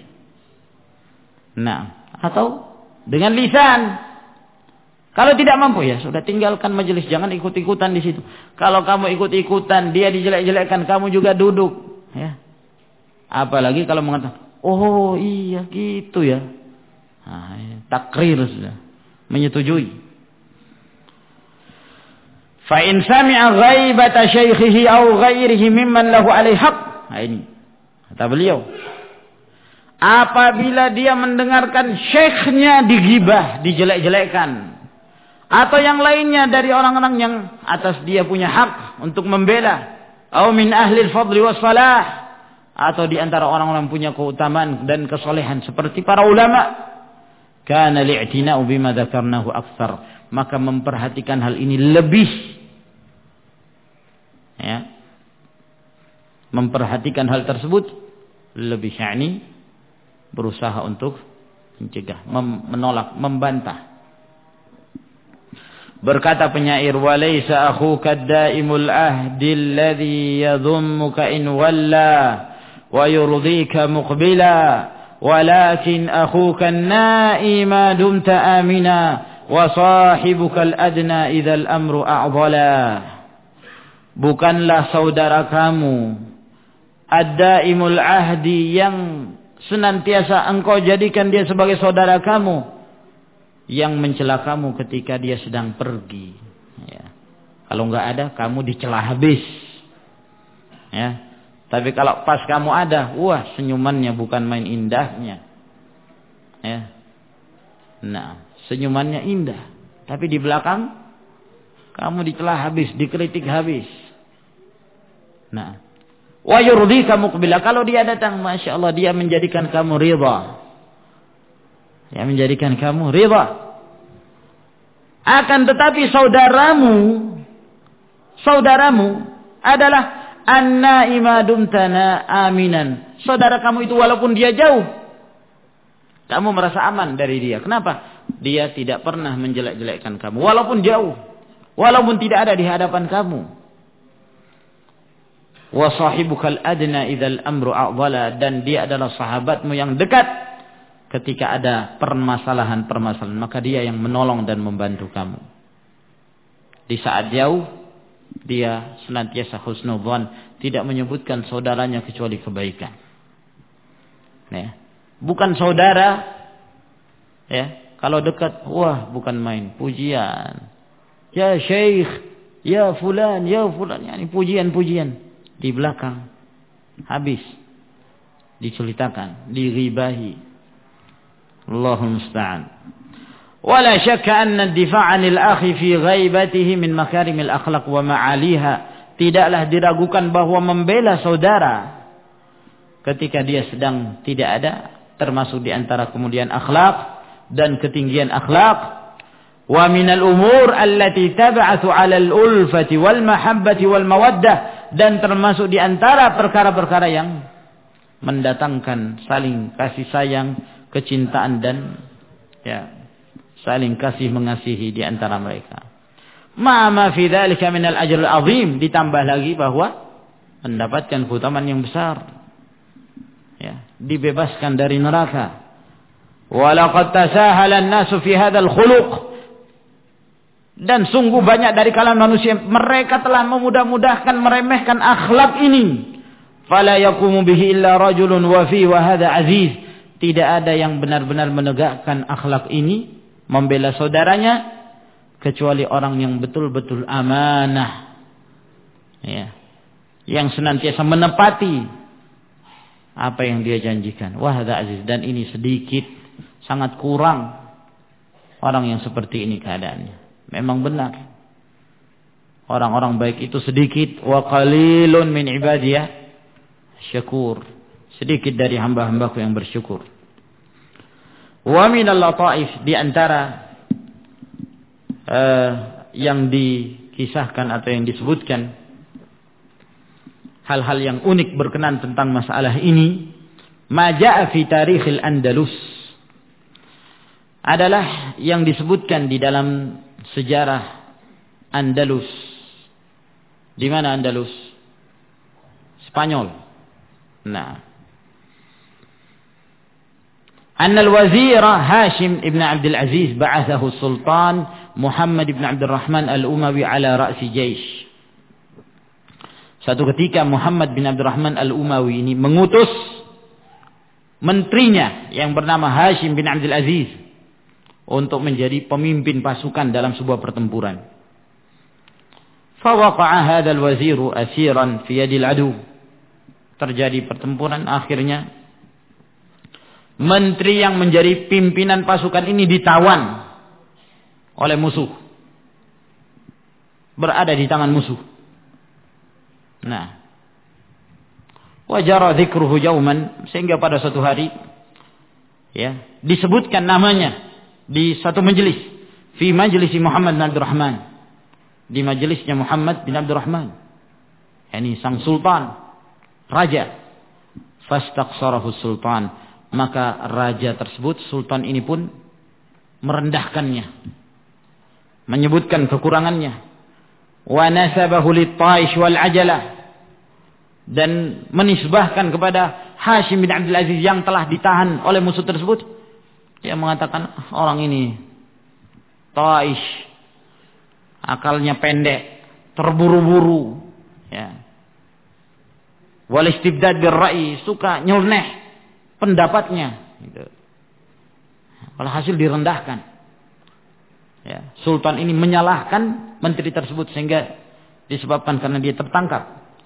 Nah, atau dengan lisan. Kalau tidak mampu, ya sudah tinggalkan majelis, jangan ikut-ikutan di situ. Kalau kamu ikut-ikutan, dia dijelek-jelekkan, kamu juga duduk, ya. Apalagi kalau mengatakan, oh iya gitu ya. Nah, ya. Takrir sudah, menyetujui. Fa in sami'a ghaibata syaikhihi aw ghairihi mimman lahu alaihi haq. Nah, ini kata beliau, apabila dia mendengarkan syekhnya digibah, dijelek-jelekkan, atau yang lainnya dari orang-orang yang atas dia punya hak untuk membela, atau min ahli al-fadli was salah, atau di antara orang-orang punya keutamaan dan kesolehan seperti para ulama, kana li'tina'u bima dzakarnahu aktsar, maka memperhatikan hal ini lebih, ya, memperhatikan hal tersebut lebih, yakni berusaha untuk mencegah, mem- menolak, membantah. Berkata penyair, walaysa akhuka ad-daimul ahdi alladhi yadhummuka in walla wa yurdika muqbila walakin akhuka an-naima dumta amina wa sahibuka al-adna idza al-amru a'dhala. Bukanlah saudara kamu ad-daimul ahdi yang senantiasa engkau jadikan dia sebagai saudara kamu, yang mencela kamu ketika dia sedang pergi, ya. Kalau enggak ada, kamu dicela habis, ya. Tapi kalau pas kamu ada, wah, senyumannya bukan main indahnya, ya. Nah, senyumannya indah, tapi di belakang kamu dicela habis, dikritik habis. Nah, wa yurdika muqbila, kalau dia datang, masya Allah, dia menjadikan kamu ridha, ya, menjadikan kamu ridha. Akan tetapi saudaramu, saudaramu adalah an-naima dumtana aminan. Saudara kamu itu walaupun dia jauh, kamu merasa aman dari dia. Kenapa? Dia tidak pernah menjelek-jelekkan kamu, walaupun jauh, walaupun tidak ada di hadapan kamu. Wa sahibukal adna idzal amru a'dhala, dan dia adalah sahabatmu yang dekat ketika ada permasalahan-permasalahan, maka dia yang menolong dan membantu kamu. Di saat jauh, dia senantiasa husnudzan, tidak menyebutkan saudaranya kecuali kebaikan. Nah, bukan saudara, ya, kalau dekat, wah, bukan main pujian. Ya syekh, ya fulan, ya fulan, yani pujian-pujian. Di belakang habis diceritakan, dighibahi. Allahul musta'an. Wala syakka anna ad-difa' 'anil akhi fi ghaibatihi min makarimil akhlaq wa ma'aliha. Tidaklah diragukan bahwa membela saudara ketika dia sedang tidak ada termasuk di antara kemudian akhlak dan ketinggian akhlak. Wa minal umur allati tab'atsu 'alal ulfati wal mahabbati wal mawaddah, dan termasuk di antara perkara-perkara yang mendatangkan saling kasih sayang, kecintaan, dan ya, saling kasih mengasihi di antara mereka. Ma ma fi dzalika minal ajril azim, ditambah lagi bahwa mendapatkan keutamaan yang besar, ya, dibebaskan dari neraka. Wa laqad tasahala an-nasu fi hadzal khuluq, dan sungguh banyak dari kalangan manusia mereka telah memudah-mudahkan, meremehkan akhlak ini. Fala yaqumu bihi illa rajulun wafi wa hadza aziz. Tidak ada yang benar-benar menegakkan akhlak ini, membela saudaranya, kecuali orang yang betul-betul amanah, ya, yang senantiasa menepati apa yang dia janjikan. Wa hadza aziz, dan ini sedikit, sangat kurang orang yang seperti ini keadaannya. Memang benar, orang-orang baik itu sedikit. Wa qalilun min ibadiyah syakur. sedikit dari hamba-hambaku yang bersyukur. Wa minal lataif, di antara uh, yang dikisahkan atau yang disebutkan hal-hal yang unik berkenan tentang masalah ini, ma jaa fi tarikhil Andalus, adalah yang disebutkan di dalam sejarah Andalus. Di mana Andalus? Spanyol. Nah, anna al-wazir Hashim ibn Abdul Aziz ba'athahu Sultan Muhammad ibn Abdul Rahman al-Umawi ala ra'si jaysh. Satu ketika Muhammad bin Abdul Rahman al-Umawi ini mengutus menterinya yang bernama Hashim bin Abdul Aziz untuk menjadi pemimpin pasukan dalam sebuah pertempuran. Fawaqa'a hadzal waziru asiran fi yadil adu. Terjadi pertempuran, akhirnya menteri yang menjadi pimpinan pasukan ini ditawan oleh musuh. Berada di tangan musuh. Nah, wajara dzikruhu yauman, sehingga pada suatu hari ya, disebutkan namanya di satu majelis, fi majlis Muhammad bin Abdul Rahman, di majelisnya Muhammad bin Abdul Rahman, yakni sang sultan, raja. Fastaqsarahu sultan, maka raja tersebut, sultan ini pun merendahkannya, menyebutkan kekurangannya. Wa nasabahu lit-taish wal ajalah, dan menisbahkan kepada Hashim bin Abdul Aziz yang telah ditahan oleh musuh tersebut. Dia mengatakan orang ini taish, akalnya pendek, terburu-buru, ya. Wal istibdad bir ra'i, suka nyeleneh pendapatnya, gitu. Alhasil direndahkan. Ya, sultan ini menyalahkan menteri tersebut sehingga disebabkan karena dia tertangkap.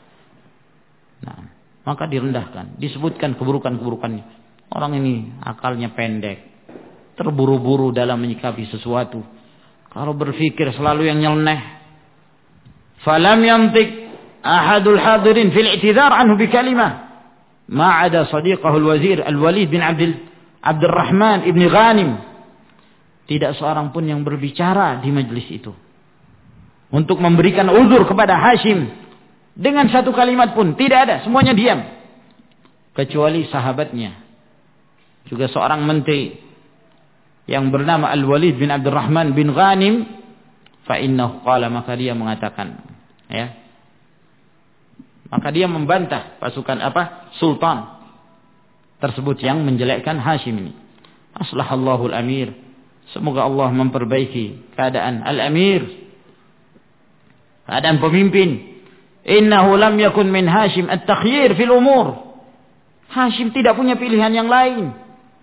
Nah, maka direndahkan, disebutkan keburukan-keburukannya. Orang ini akalnya pendek, terburu-buru dalam menyikapi sesuatu. Kalau berpikir selalu yang nyeleneh. Falam yantik ahadul hadirin fil i'tidhar anhu bi kalimah ma 'ada sadiqahu al-wazir al-Walid bin Abdul Abdul Rahman ibn Ghanim. Tidak seorang pun yang berbicara di majelis itu untuk memberikan uzur kepada Hashim dengan satu kalimat pun tidak ada, semuanya diam. Kecuali sahabatnya, juga seorang menteri yang bernama Al-Walid bin Abdul Rahman bin Ghanim, fa innahu qala, maka dia mengatakan, ya, maka dia membantah pasukan apa? Sultan tersebut yang menjelekkan Hashim ini. Aslahallahu al-amir, semoga Allah memperbaiki keadaan al-amir, keadaan pemimpin. Innahu lam yakun min Hashim at-takhyir fil umur. Hashim tidak punya pilihan yang lain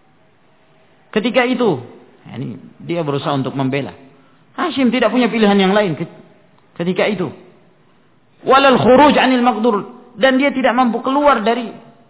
ketika itu. Ini dia berusaha untuk membela. Hashim tidak punya pilihan yang lain ketika itu. Walal khuruj 'anil maqdur, dan dia tidak mampu keluar dari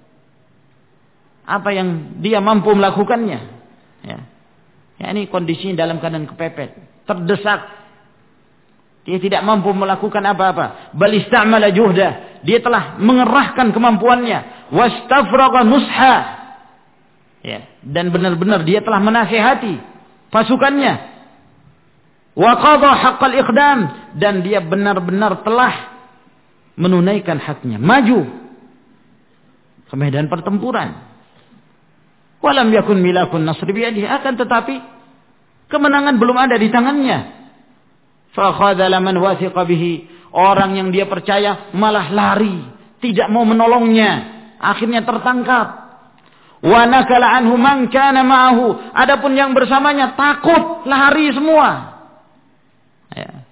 apa yang dia mampu melakukannya. Ya. Ya, ini kondisinya dalam keadaan kepepet, terdesak. Dia tidak mampu melakukan apa-apa. Bal istamala juhda, dia telah mengerahkan kemampuannya. Wastafraga nusha, ya, dan benar-benar dia telah menasihati pasukannya. Wa qada haqqal iqdam, dan dia benar-benar telah menunaikan haknya, maju ke medan pertempuran. Walam yakun milakun nasri biyadihi, akan tetapi kemenangan belum ada di tangannya. Fa khadzala man wathiqa bihi, orang yang dia percaya malah lari, tidak mau menolongnya, akhirnya tertangkap. Wa nakala anhu man kana ma'ahu, adapun yang bersamanya takut, lari semua. Ya.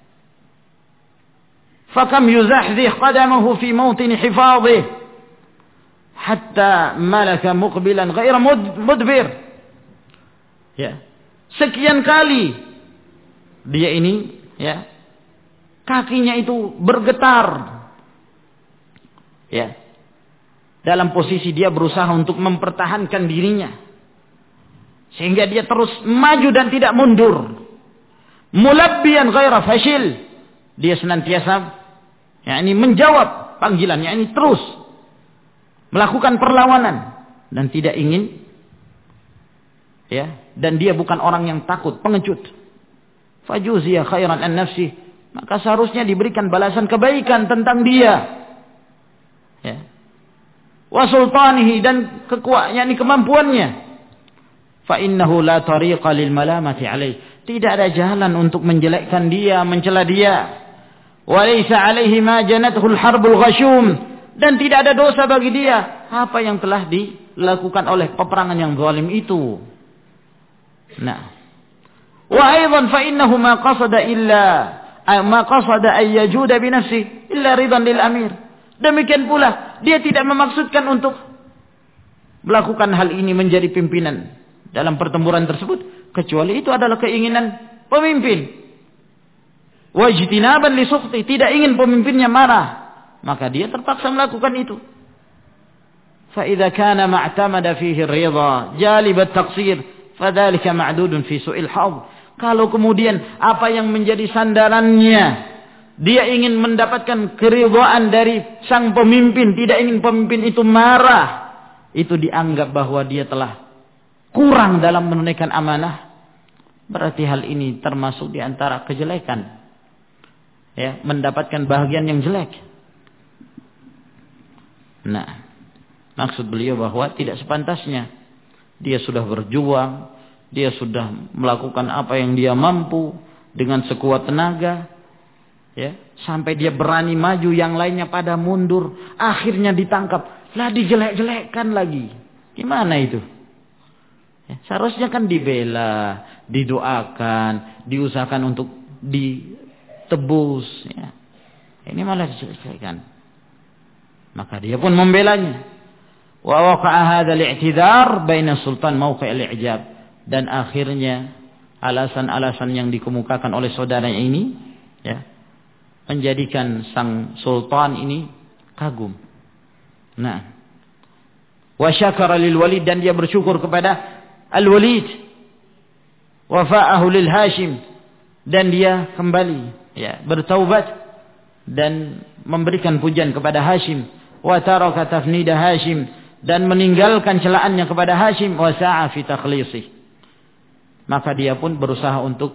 Fakam yuzahzih qadamahu fi mawtin hifadhih hatta malaka muqbilan ghaira mudbir. Ya. Sekian kali dia ini, ya, kakinya itu bergetar, ya, dalam posisi dia berusaha untuk mempertahankan dirinya, sehingga dia terus maju dan tidak mundur. Mulabbiyan ghaira fashil, dia senantiasa, ya, ini menjawab panggilannya, ini terus melakukan perlawanan dan tidak ingin, ya, dan dia bukan orang yang takut, pengecut. Fajuziya khairan an nafsi, maka seharusnya diberikan balasan kebaikan tentang dia. Ya. Wa sultanihi, dan kekuatannya, yakni kemampuannya. Fa innahu la tariqa lil malamati alaih. Tidak ada jalan untuk menjelekkan dia, mencela dia. Wa laysa alaihi ma janathu al harbul ghashum, dan tidak ada dosa bagi dia apa yang telah dilakukan oleh peperangan yang zalim itu. Nah, wa aidan fa innahu ma qasada illa ma qasada ay yajuda bi nafsi illa ridan lil amir. Demikian pula dia tidak memaksudkan untuk melakukan hal ini menjadi pimpinan dalam pertempuran tersebut, kecuali itu adalah keinginan pemimpin. Wajtinaban li sukhti, tidak ingin pemimpinnya marah, maka dia terpaksa melakukan itu. Fa idza kana ma'tamada fihi ridha jalib at-taqsir fadzalika ma'dudun fi su'il hadh. Kalau kemudian apa yang menjadi sandarannya, dia ingin mendapatkan keridhaan dari sang pemimpin, tidak ingin pemimpin itu marah, itu dianggap bahwa dia telah kurang dalam menunaikan amanah. Berarti hal ini termasuk di antara kejelekan. Ya, mendapatkan bahagian yang jelek. Nah, maksud beliau bahwa tidak sepantasnya. Dia sudah berjuang, dia sudah melakukan apa yang dia mampu dengan sekuat tenaga, ya, sampai dia berani maju, yang lainnya pada mundur, akhirnya ditangkap, lah dijelek-jelekkan lagi. Gimana itu? Ya, seharusnya kan dibela, didoakan, diusahakan untuk ditebus, ya. Ini malah dijelek-jelekkan. Maka dia pun membelanya. Wa waqa'a hadha al-i'tidhar baina sultan mawqi' al-i'jab, dan akhirnya alasan-alasan yang dikemukakan oleh saudaranya ini, ya, menjadikan sang sultan ini kagum. Nah, wa syakara lil Walid, dan dia bersyukur kepada Al-Walid, wafa'ahu lil Hashim, dan dia kembali, ya, bertaubat dan memberikan pujian kepada Hashim, wa taraka tafnida Hashim, dan meninggalkan celaannya kepada Hashim, wa sa'a fi takhlisih. Maka dia pun berusaha untuk,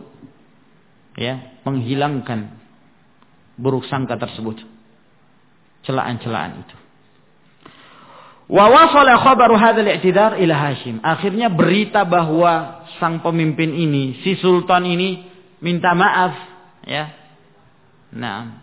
ya, menghilangkan buruk sangka tersebut, celaan-celaan itu. Wa wasala khabaru hadzal i'tidar ila Hashim. Akhirnya berita bahwa sang pemimpin ini, si sultan ini minta maaf, ya. Nah,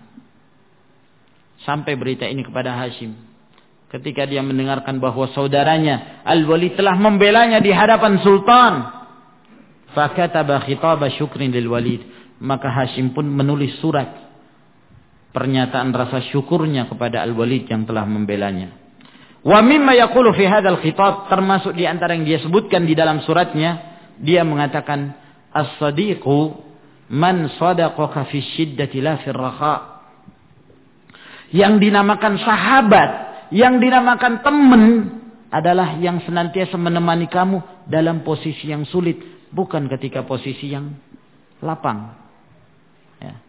sampai berita ini kepada Hashim. Ketika dia mendengarkan bahwa saudaranya Al-Walid telah membelanya di hadapan sultan, fakataba khitaba syukrin lil Walid, maka Hashim pun menulis surat pernyataan rasa syukurnya kepada Al-Walid yang telah membelanya. Wa mimma yaqulu fi hadzal khitab, termasuk di antara yang dia sebutkan di dalam suratnya, dia mengatakan as-sadiqu man sadaqaka fi syiddati la fi raha. Yang dinamakan sahabat, yang dinamakan teman adalah yang senantiasa menemani kamu dalam posisi yang sulit, bukan ketika posisi yang lapang. Ya.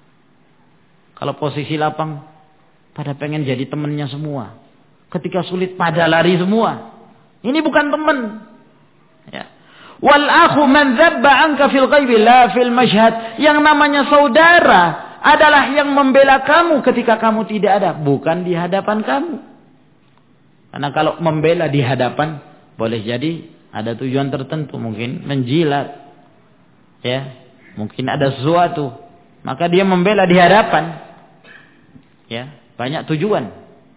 Kalau posisi lapang, pada pengen jadi temannya semua. Ketika sulit pada lari semua. Ini bukan teman. Ya. Wal akhu man dzabba anka fil ghaibi la fil mashhad. Yang namanya saudara adalah yang membela kamu ketika kamu tidak ada, bukan di hadapan kamu. Karena kalau membela di hadapan, boleh jadi ada tujuan tertentu, mungkin menjilat, ya, mungkin ada sesuatu, maka dia membela di hadapan, ya, banyak tujuan.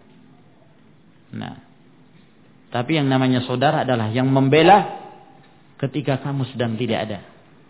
Nah, tapi yang namanya saudara adalah yang membela ketika kamu sedang tidak ada.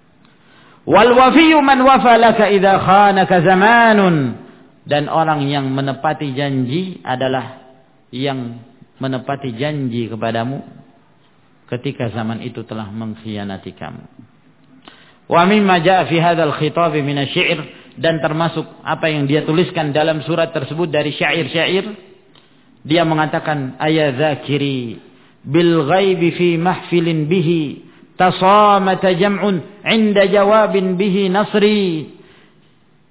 Wal wafiyyu man wafa laka idza khanaka zamanun, dan orang yang menepati janji adalah yang menepati janji kepadamu ketika zaman itu telah mengkhianati kamu. Wa mimma jaa fi hadzal khitab min asy-syi'r, dan termasuk apa yang dia tuliskan dalam surat tersebut dari syair-syair. Dia mengatakan, ayya dzakiri bil ghaibi fi mahfilin bihi tasamata jam'un 'inda jawabin bihi nasri.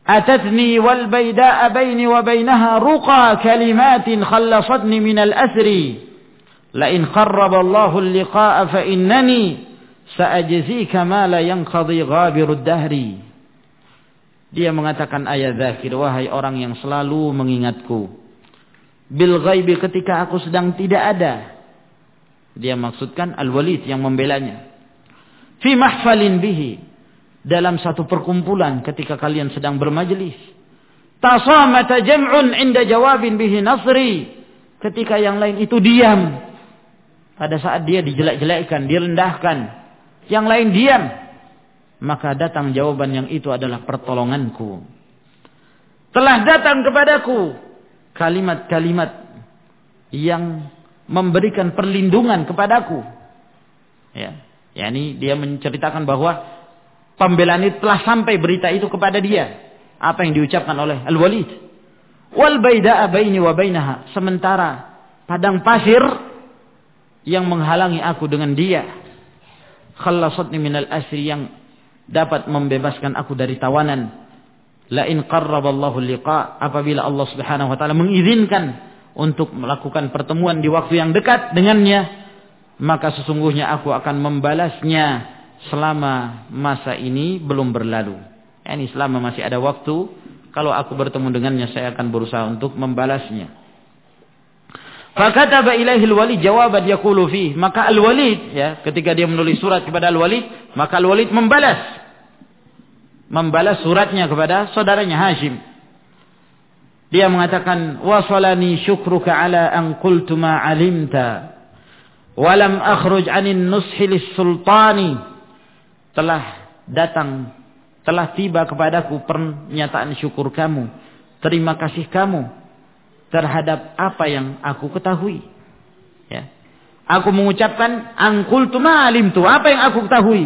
atatni wal bayda'a baini wa bainaha ruqa kalimatin khallasatni minal asri la in qarraba Allahu al-liqa'a fa innani sa'ajzika ma la yanqadhi ghabirud dahri. Dia mengatakan ayat dzakir, wahai orang yang selalu mengingatku bil ghaibi ketika aku sedang tidak ada. Dia maksudkan Al-Walid yang membelanya. Fi mahfalin bihi, dalam satu perkumpulan ketika kalian sedang bermajlis. Tasamata jam'un inda jawabin bihi nasri, ketika yang lain itu diam pada saat dia dijelek-jelekkan, direndahkan, yang lain diam, maka datang jawaban yang itu adalah pertolonganku. Telah datang kepadaku kalimat-kalimat yang memberikan perlindungan kepadaku. Ya, yakni dia menceritakan bahwa pembelaan itu telah sampai berita itu kepada dia. Apa yang diucapkan oleh Al-Walid. Wal bayda'a baini wa bainaha, sementara padang pasir yang menghalangi aku dengan dia. Khallasatni minal asri, yang dapat membebaskan aku dari tawanan. La in qarraballahu liqa, apabila Allah Subhanahu wa taala mengizinkan untuk melakukan pertemuan di waktu yang dekat dengannya, maka sesungguhnya aku akan membalasnya selama masa ini belum berlalu. Yani selama masih ada waktu, kalau aku bertemu dengannya saya akan berusaha untuk membalasnya. Fakataba ilaihi al-Walid jawaban yaqulu fihi, maka Al-Walid, ya, ketika dia menulis surat kepada Al-Walid, maka Al-Walid membalas membalas suratnya kepada saudaranya Hashim. Dia mengatakan, wasalani syukruka ala an qultu ma alimta wa lam akhruj anin nushi lis-sultani. Telah datang, telah tiba kepadaku pernyataan syukur kamu, terima kasih kamu terhadap apa yang aku ketahui. Ya. Aku mengucapkan an qultu ma alimtu, apa yang aku ketahui,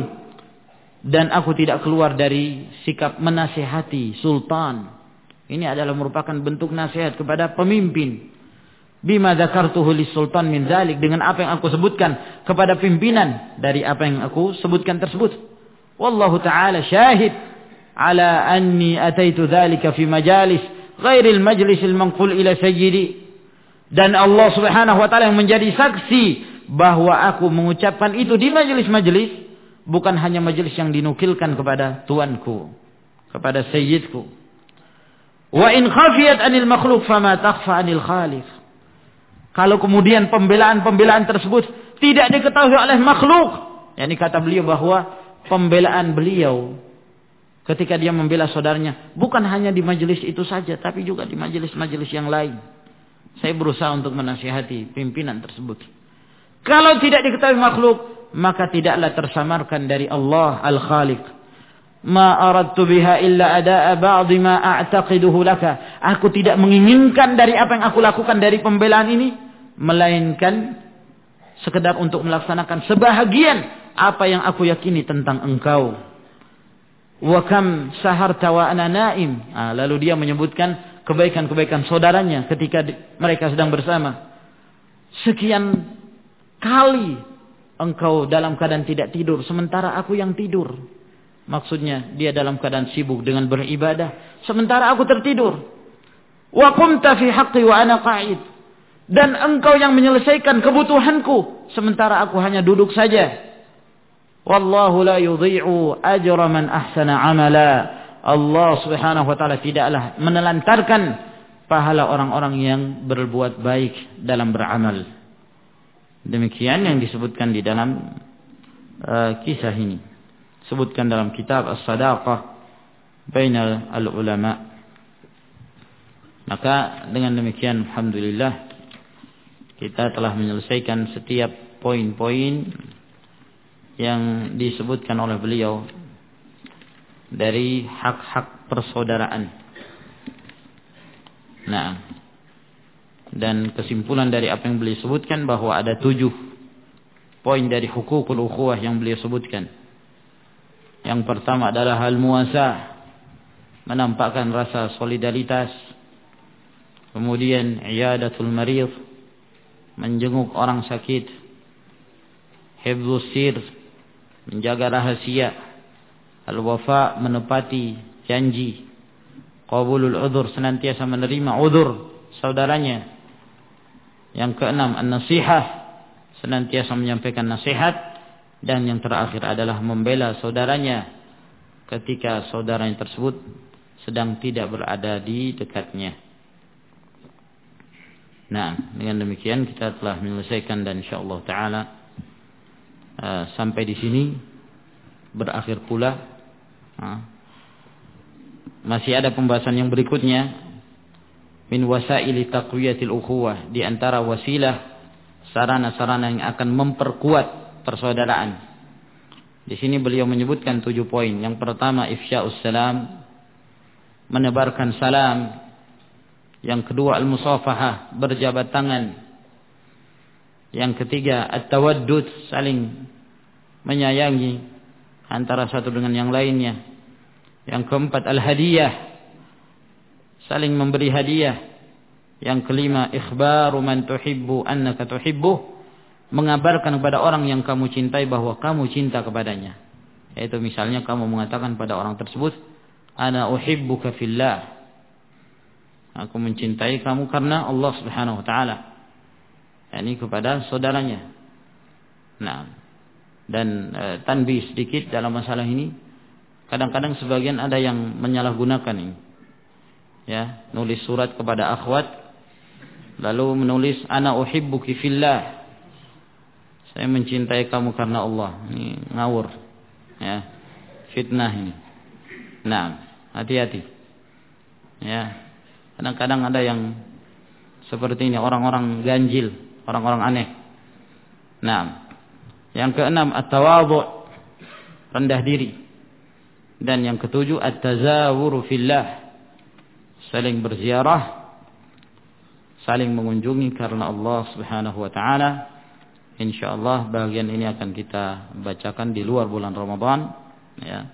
dan aku tidak keluar dari sikap menasihati sultan. Ini adalah merupakan bentuk nasihat kepada pemimpin. Bima dzakartuhu lis-sultan min dzalik, dengan apa yang aku sebutkan kepada pimpinan dari apa yang aku sebutkan tersebut. Wallahu ta'ala syahid ala anni ataitu dzalika fi majalis ghairil majlisil manqul ila sayyidi. Dan Allah Subhanahu wa taala yang menjadi saksi bahwa aku mengucapkan itu di majelis-majelis, bukan hanya majelis yang dinukilkan kepada tuanku, kepada sayyidku. Wa in khafiyat anil makhluk fama takhfa anil khaliq. Kalau kemudian pembelaan-pembelaan tersebut tidak diketahui oleh makhluk, yakni kata beliau bahwa pembelaan beliau ketika dia membela saudaranya bukan hanya di majelis itu saja, tapi juga di majelis-majelis yang lain. Saya berusaha untuk menasihati pimpinan tersebut. Kalau tidak diketahui makhluk, maka tidaklah tersamarkan dari Allah Al-Khaliq. Ma aradtu biha illa ada'a ba'dhi ma a'taqiduhu laka. Aku tidak menginginkan dari apa yang aku lakukan dari pembelaan ini, melainkan sekedar untuk melaksanakan sebahagian apa yang aku yakini tentang engkau. Wa kam saharta wa ana naim. Nah, lalu dia menyebutkan kebaikan-kebaikan saudaranya ketika mereka sedang bersama. Sekian kali engkau dalam keadaan tidak tidur, sementara aku yang tidur. Maksudnya dia dalam keadaan sibuk dengan beribadah, sementara aku tertidur. Wa qumta fi haqqi wa ana qa'id. Dan engkau yang menyelesaikan kebutuhanku, sementara aku hanya duduk saja. Wallahu la yudhi'u ajra man ahsana amala. Allah Subhanahu wa taala tidaklah menelantarkan pahala orang-orang yang berbuat baik dalam beramal. Demikian yang disebutkan di dalam uh, kisah ini. Sebutkan dalam kitab As-Sadaqah Bainal Al-Ulama. Maka dengan demikian alhamdulillah kita telah menyelesaikan setiap poin-poin yang disebutkan oleh beliau dari hak-hak persaudaraan. Nah, dan kesimpulan dari apa yang beliau sebutkan bahwa ada tujuh poin dari hukukul ukhuwah yang beliau sebutkan. Yang pertama adalah hal muasah, menampakkan rasa solidaritas. Kemudian iyadatul marid, menjenguk orang sakit. Hifdzus sir, menjaga rahasia. Al-wafa, menepati janji. qabulul udzur, senantiasa menerima udzur saudaranya. Yang keenam, an-nasihah, senantiasa menyampaikan nasihat. Dan yang terakhir adalah membela saudaranya ketika saudaranya tersebut sedang tidak berada di dekatnya. Nah, dengan demikian kita telah menyelesaikan, dan insyaallah taala uh, sampai di sini berakhir pula. Uh, masih ada pembahasan yang berikutnya, min wasaili taqwiyatil ukhuwah, di antara wasilah sarana-sarana yang akan memperkuat persaudaraan. Di sini beliau menyebutkan tujuh poin. Yang pertama, ifsya'us salam, menebarkan salam. Yang kedua, al-musafahah, berjabat tangan. Yang ketiga, at-tawaddud, saling menyayangi antara satu dengan yang lainnya. Yang keempat, al-hadiyah, saling memberi hadiah. Yang kelima, ikhbaru man tuhibbu annaka tuhibbuh, mengabarkan kepada orang yang kamu cintai bahwa kamu cinta kepadanya. Yaitu misalnya kamu mengatakan pada orang tersebut, ana uhibbuka fillah, aku mencintai kamu karena Allah Subhanahu wa taala. Yani kepada saudaranya. Nah, dan e, tanbih sedikit dalam masalah ini. Kadang-kadang sebagian ada yang menyalahgunakan ini. Ya, nulis surat kepada akhwat lalu menulis ana uhibbuki fillah, saya mencintai kamu karena Allah. Ini ngawur. Ya, fitnah ini. Nah, hati-hati. Ya. Kadang-kadang ada yang seperti ini, orang-orang ganjil, orang-orang aneh. Nah, yang keenam, at-tawadhu', rendah diri. Dan yang ketujuh, at-tazawuru fillah, saling berziarah, saling mengunjungi karena Allah Subhanahu wa taala. Insyaallah bagian ini akan kita bacakan di luar bulan Ramadan, ya.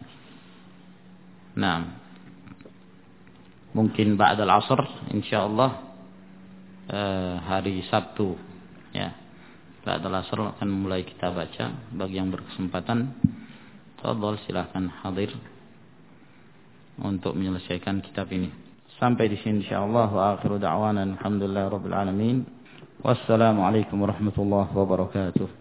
Nah, mungkin ba'dal asr insyaallah eh, hari Sabtu, ya. Ba'dal asr akan mulai kita baca. Bagi yang berkesempatan, tafadhol silahkan hadir untuk menyelesaikan kitab ini. Sampai di sini insyaallah, wa akhiru da'wana alhamdulillahirabbil alamin. Wassalamualaikum warahmatullahi wabarakatuh.